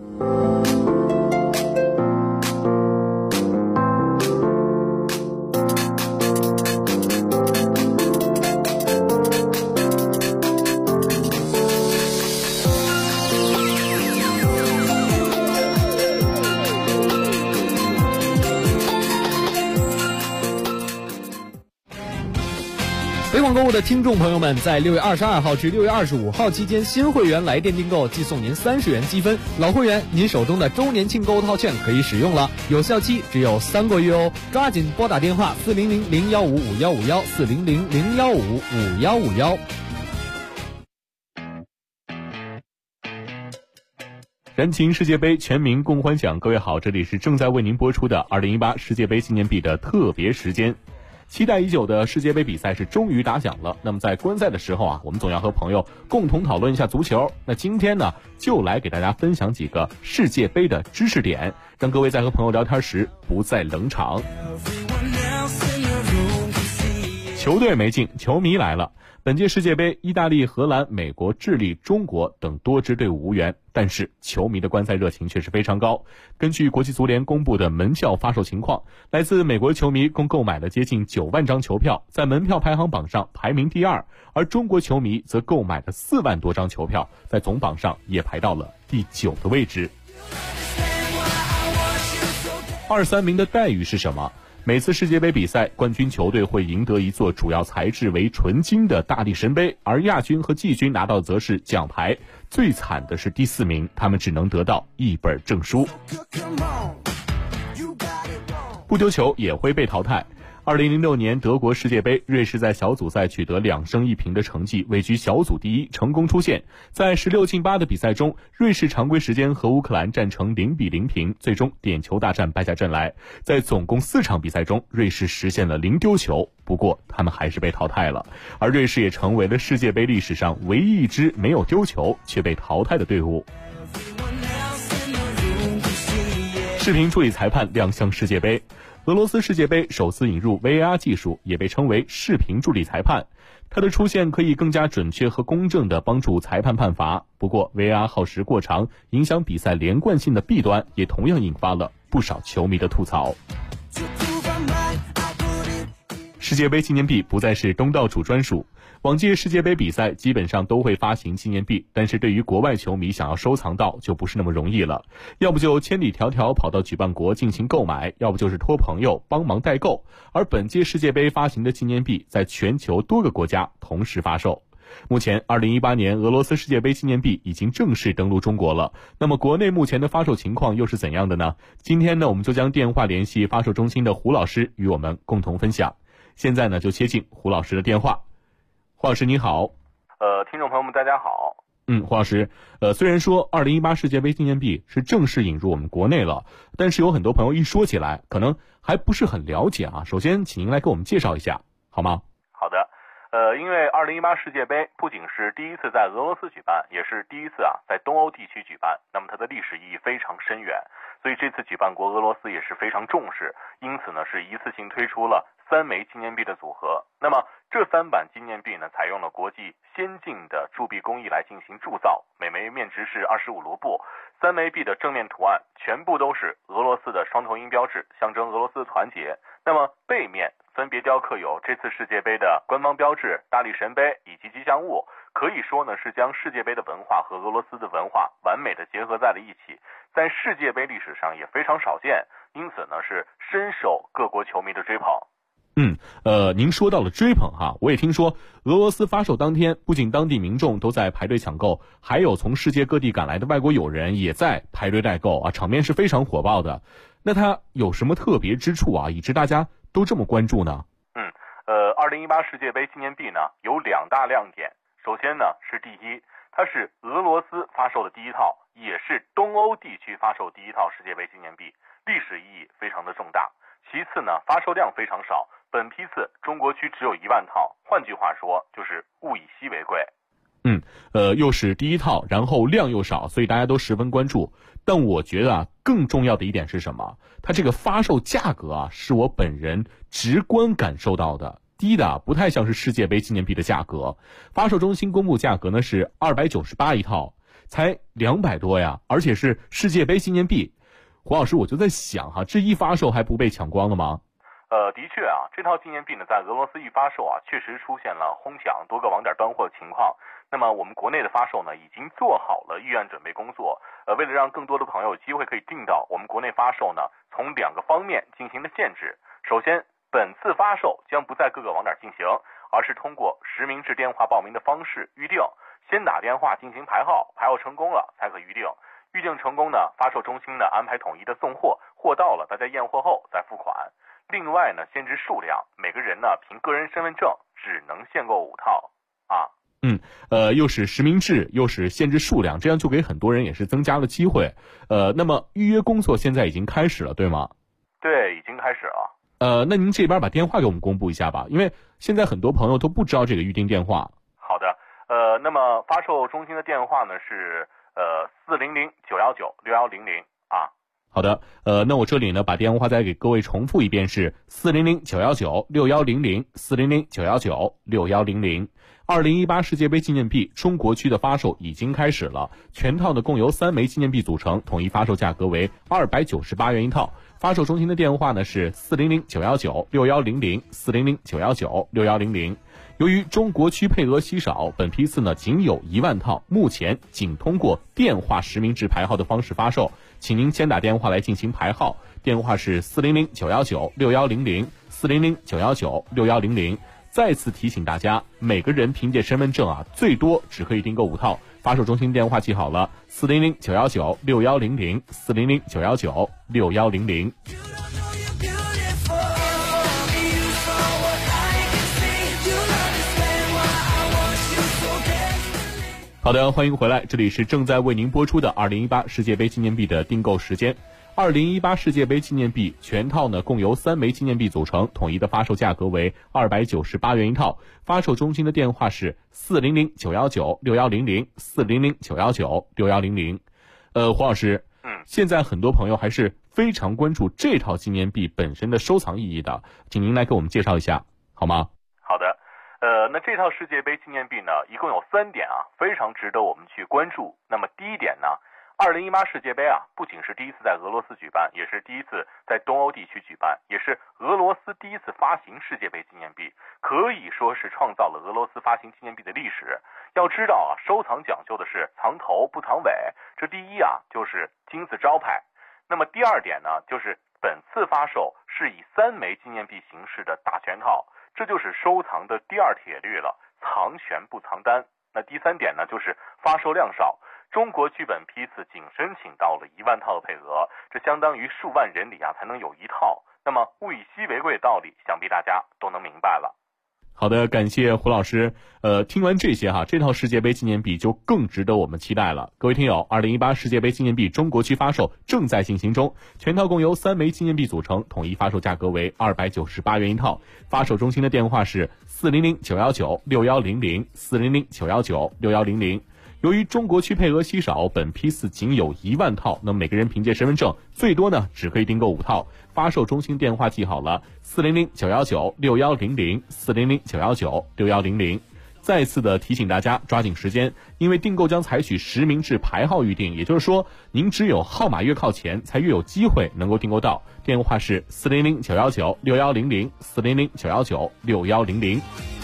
北广购物的听众朋友们，在6月22号至6月25号期间，新会员来电订购即送您30元积分，老会员您手中的周年庆购物套券可以使用了，有效期只有3个月哦，抓紧拨打电话400-015-5151，400-015-5151。 燃情世界杯，全民共欢享。各位好，这里是正在为您播出的2018世界杯纪念币的特别时间。期待已久的世界杯比赛是终于打响了。那么在观赛的时候啊，我们总要和朋友共同讨论一下足球。那今天呢，就来给大家分享几个世界杯的知识点，让各位在和朋友聊天时不再冷场。球队没进，球迷来了。 本届世界杯，意大利、荷兰、美国、智利、中国等多支队伍无缘，但是球迷的观赛热情却是非常高。根据国际足联公布的门票发售情况，来自美国球迷共购买了接近9万张球票，在门票排行榜上排名第2，而中国球迷则购买了4万多张球票，在总榜上也排到了第9的位置。2、3名的待遇是什么？每次世界杯比赛，冠军球队会赢得一座主要材质为纯金的大力神杯，而亚军和季军拿到则是奖牌。最惨的是第4名，他们只能得到一本证书。不丢球也会被淘汰。2006年德国世界杯，瑞士在小组赛取得2胜1平的成绩，位居小组第一，成功出线。在16进8的比赛中，瑞士常规时间和乌克兰战成0-0平，最终点球大战败下阵来。在总共4场比赛中，瑞士实现了0丢球，不过他们还是被淘汰了。而瑞士也成为了世界杯历史上唯一一支没有丢球却被淘汰的队伍。视频助理裁判亮相世界杯。俄罗斯世界杯首次引入 VAR 技术，也被称为视频助理裁判。它的出现可以更加准确和公正地帮助裁判判罚。不过 VAR 耗时过长，影响比赛连贯性的弊端也同样引发了不少球迷的吐槽。世界杯纪念币不再是东道主专属。往届世界杯比赛基本上都会发行纪念币，但是对于国外球迷想要收藏到就不是那么容易了，要不就千里迢迢跑到举办国进行购买，要不就是托朋友帮忙代购。而本届世界杯发行的纪念币在全球多个国家同时发售。目前2018年俄罗斯世界杯纪念币已经正式登陆中国了，那么国内目前的发售情况又是怎样的呢？今天呢，我们就将电话联系发售中心的胡老师与我们共同分享。现在呢，就接进胡老师的电话。胡老师你好。 听众朋友们大家好。 胡老师，虽然说2018世界杯纪念币是正式引入我们国内了，但是有很多朋友一说起来可能还不是很了解啊。首先请您来给我们介绍一下好吗？ 好的。因为2018世界杯不仅是第一次在俄罗斯举办，也是第一次在东欧地区举办，那么它的历史意义非常深远，所以这次举办国俄罗斯也是非常重视，因此呢是一次性推出了3枚纪念币的组合。那么这3版纪念币呢，采用了国际先进的铸币工艺来进行铸造，每枚面值是25卢布。3枚币的正面图案全部都是俄罗斯的双头鹰标志，象征俄罗斯的团结。那么背面分别雕刻有这次世界杯的官方标志、大力神杯以及吉祥物，可以说呢是将世界杯的文化和俄罗斯的文化完美的结合在了一起，在世界杯历史上也非常少见，因此呢是深受各国球迷的追捧。 您说到了追捧哈，我也听说俄罗斯发售当天，不仅当地民众都在排队抢购，还有从世界各地赶来的外国友人也在排队代购啊，场面是非常火爆的。那它有什么特别之处啊，以致大家都这么关注呢 ？2018世界杯纪念币呢有2大亮点。首先呢是第一，它是俄罗斯发售的第一套，也是东欧地区发售第一套世界杯纪念币，历史意义非常的重大。其次呢，发售量非常少，本批次中国区只有1万套，换句话说就是物以稀为贵。 又是第一套，然后量又少，所以大家都十分关注。但我觉得更重要的一点是什么？它这个发售价格是我本人直观感受到的，低的不太像是世界杯纪念币的价格。发售中心公布价格呢是298一套，才200多呀，而且是世界杯纪念币。胡老师，我就在想这一发售还不被抢光了吗？ 的确这套纪念币呢，在俄罗斯一发售确实出现了哄抢、多个网点断货的情况。那么我们国内的发售呢，已经做好了预案准备工作。为了让更多的朋友有机会可以订到，我们国内发售呢，从2个方面进行了限制。首先，本次发售将不在各个网点进行，而是通过实名制电话报名的方式预定，先打电话进行排号，排号成功了才可预定。预定成功呢，发售中心呢安排统一的送货，货到了大家验货后再付款。另外呢，限制数量，每个人呢凭个人身份证只能限购5套又是实名制，又是限制数量，这样就给很多人也是增加了机会。那么预约工作现在已经开始了，对吗？ 对，已经开始了。 那您这边把电话给我们公布一下吧，因为现在很多朋友都不知道这个预订电话。 好的，那么发售中心的电话呢是400-919-6100 好的，那我这里呢把电话再给各位重复一遍，是400-919-6100，400-919-6100。2018世界杯纪念币中国区的发售已经开始了，全套呢共由3枚纪念币组成，统一发售价格为298元一套。发售中心的电话呢是400-919-6100，400-919-6100。由于中国区配额稀少，本批次呢仅有1万套，目前仅通过电话实名制排号的方式发售，请您先打电话来进行排号，电话是400-919-6100，400-919-6100。再次提醒大家，每个人凭借身份证最多只可以订购5套。发售中心电话记好了，400-919-6100，400-919-6100。好的，欢迎回来，这里是正在为您播出的2018世界杯纪念币的订购时间。2018世界杯纪念币全套呢共由3枚纪念币组成，统一的发售价格为298元一套。发售中心的电话是400-919-6100，400-919-6100。黄老师，现在很多朋友还是非常关注这套纪念币本身的收藏意义的，请您来给我们介绍一下好吗？ 好的，那这套世界杯纪念币呢一共有3点非常值得我们去关注。那么第一点呢，2018世界杯不仅是第一次在俄罗斯举办，也是第一次在东欧地区举办，也是俄罗斯第一次发行世界杯纪念币，可以说是创造了俄罗斯发行纪念币的历史。要知道收藏讲究的是藏头不藏尾，这第一就是金字招牌。那么第二点呢，就是本次发售是以3枚纪念币形式的大全套，这就是收藏的第2铁律了，藏全不藏单。那第3点呢，就是发售量少。中国区本批次仅申请到了1万套的配额，这相当于数万人里才能有1套。那么物以稀为贵的道理，想必大家都能明白了。 好的，感谢胡老师。听完这些这套世界杯纪念币就更值得我们期待了。各位听友，2018世界杯纪念币中国区发售正在进行中，全套共由3枚纪念币组成，统一发售价格为298元一套。发售中心的电话是400-919-6100，400-919-6100。由于中国区配额稀少，本批次仅有1万套，那么每个人凭借身份证最多呢只可以订购5套。发售中心电话记好了，400-919-6100，400-919-6100。再次的提醒大家抓紧时间，因为订购将采取实名制排号预订，也就是说您只有号码越靠前才越有机会能够订购到。电话是400-919-6100，400-919-6100。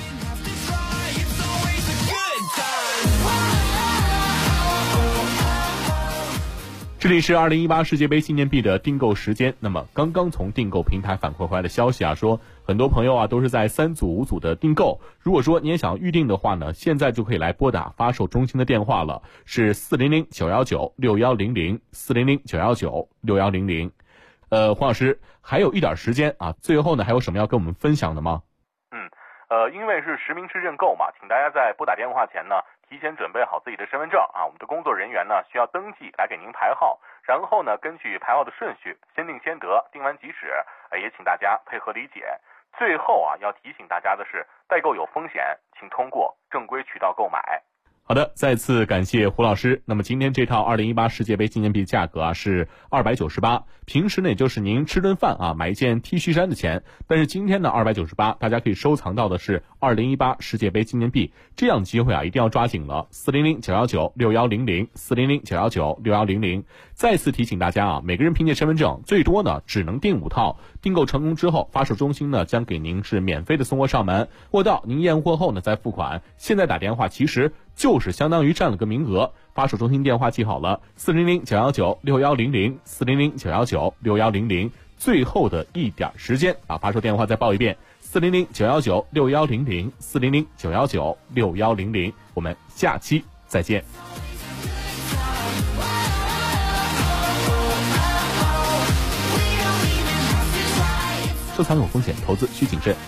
这里是2018世界杯纪念币的订购时间。那么刚刚从订购平台反馈回来的消息说很多朋友都是在3组5组的订购。如果说你也想预定的话呢，现在就可以来拨打发售中心的电话了，是400-919-6100，400-919-6100。黄老师还有一点时间最后呢还有什么要跟我们分享的吗？ 因为是实名制认购嘛，请大家在拨打电话前呢提前准备好自己的身份证我们的工作人员呢需要登记来给您排号，然后呢根据排号的顺序先定先得，定完即止，也请大家配合理解。最后要提醒大家的是，代购有风险，请通过正规渠道购买。 好的，再次感谢胡老师。那么今天这套2018世界杯纪念币价格是298，平时呢也就是您吃顿饭买一件 T 恤衫的钱，但是今天呢298，大家可以收藏到的是2018世界杯纪念币，这样机会一定要抓紧了。400-919-6100，400-919-6100。再次提醒大家每个人凭借身份证最多呢只能订5套，订购成功之后，发售中心呢将给您是免费的送货上门，货到您验货后呢再付款。现在打电话其实就是相当于占了个名额。发售中心电话记好了，400-919-6100，400-919-6100。最后的一点时间发售电话再报一遍，400-919-6100，400-919-6100。我们下期再见。收藏有风险，投资需谨慎。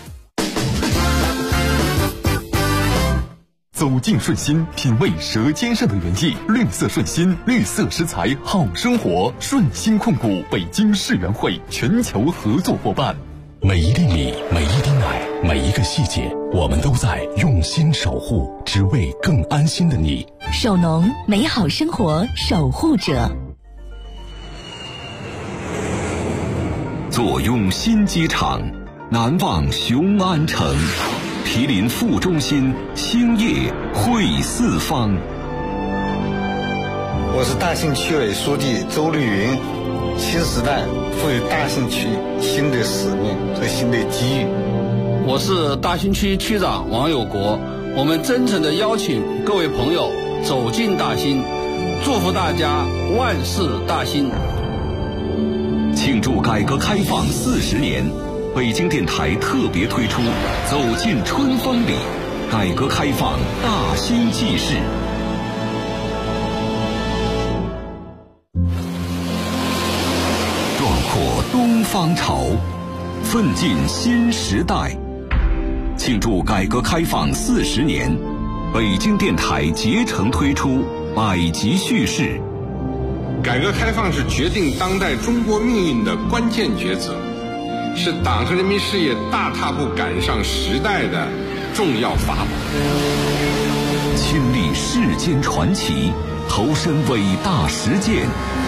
走进顺心，品味舌尖上的原意。绿色顺心，绿色食材好生活。顺心控股北京世园会全球合作伙伴。 每一粒米，每一滴奶，每一个细节，我们都在用心守护，只为更安心的你。 首农，美好生活守护者。 坐拥新机场，难忘雄安城，毗邻副中心，兴业汇四方。 我是大兴区委书记周绿云，新时代赋予大兴区新的使命和新的机遇。 我是大兴区区长王有国，我们真诚地邀请各位朋友走进大兴，祝福大家万事大兴。 庆祝改革开放40年，北京电台特别推出《走进春风里》，改革开放大兴纪事。壮阔东方潮，奋进新时代。庆祝改革开放40年，北京电台竭诚推出百集叙事。 改革开放是决定当代中国命运的关键抉择，是党和人民事业大踏步赶上时代的重要法宝。 亲历世间传奇，投身伟大实践，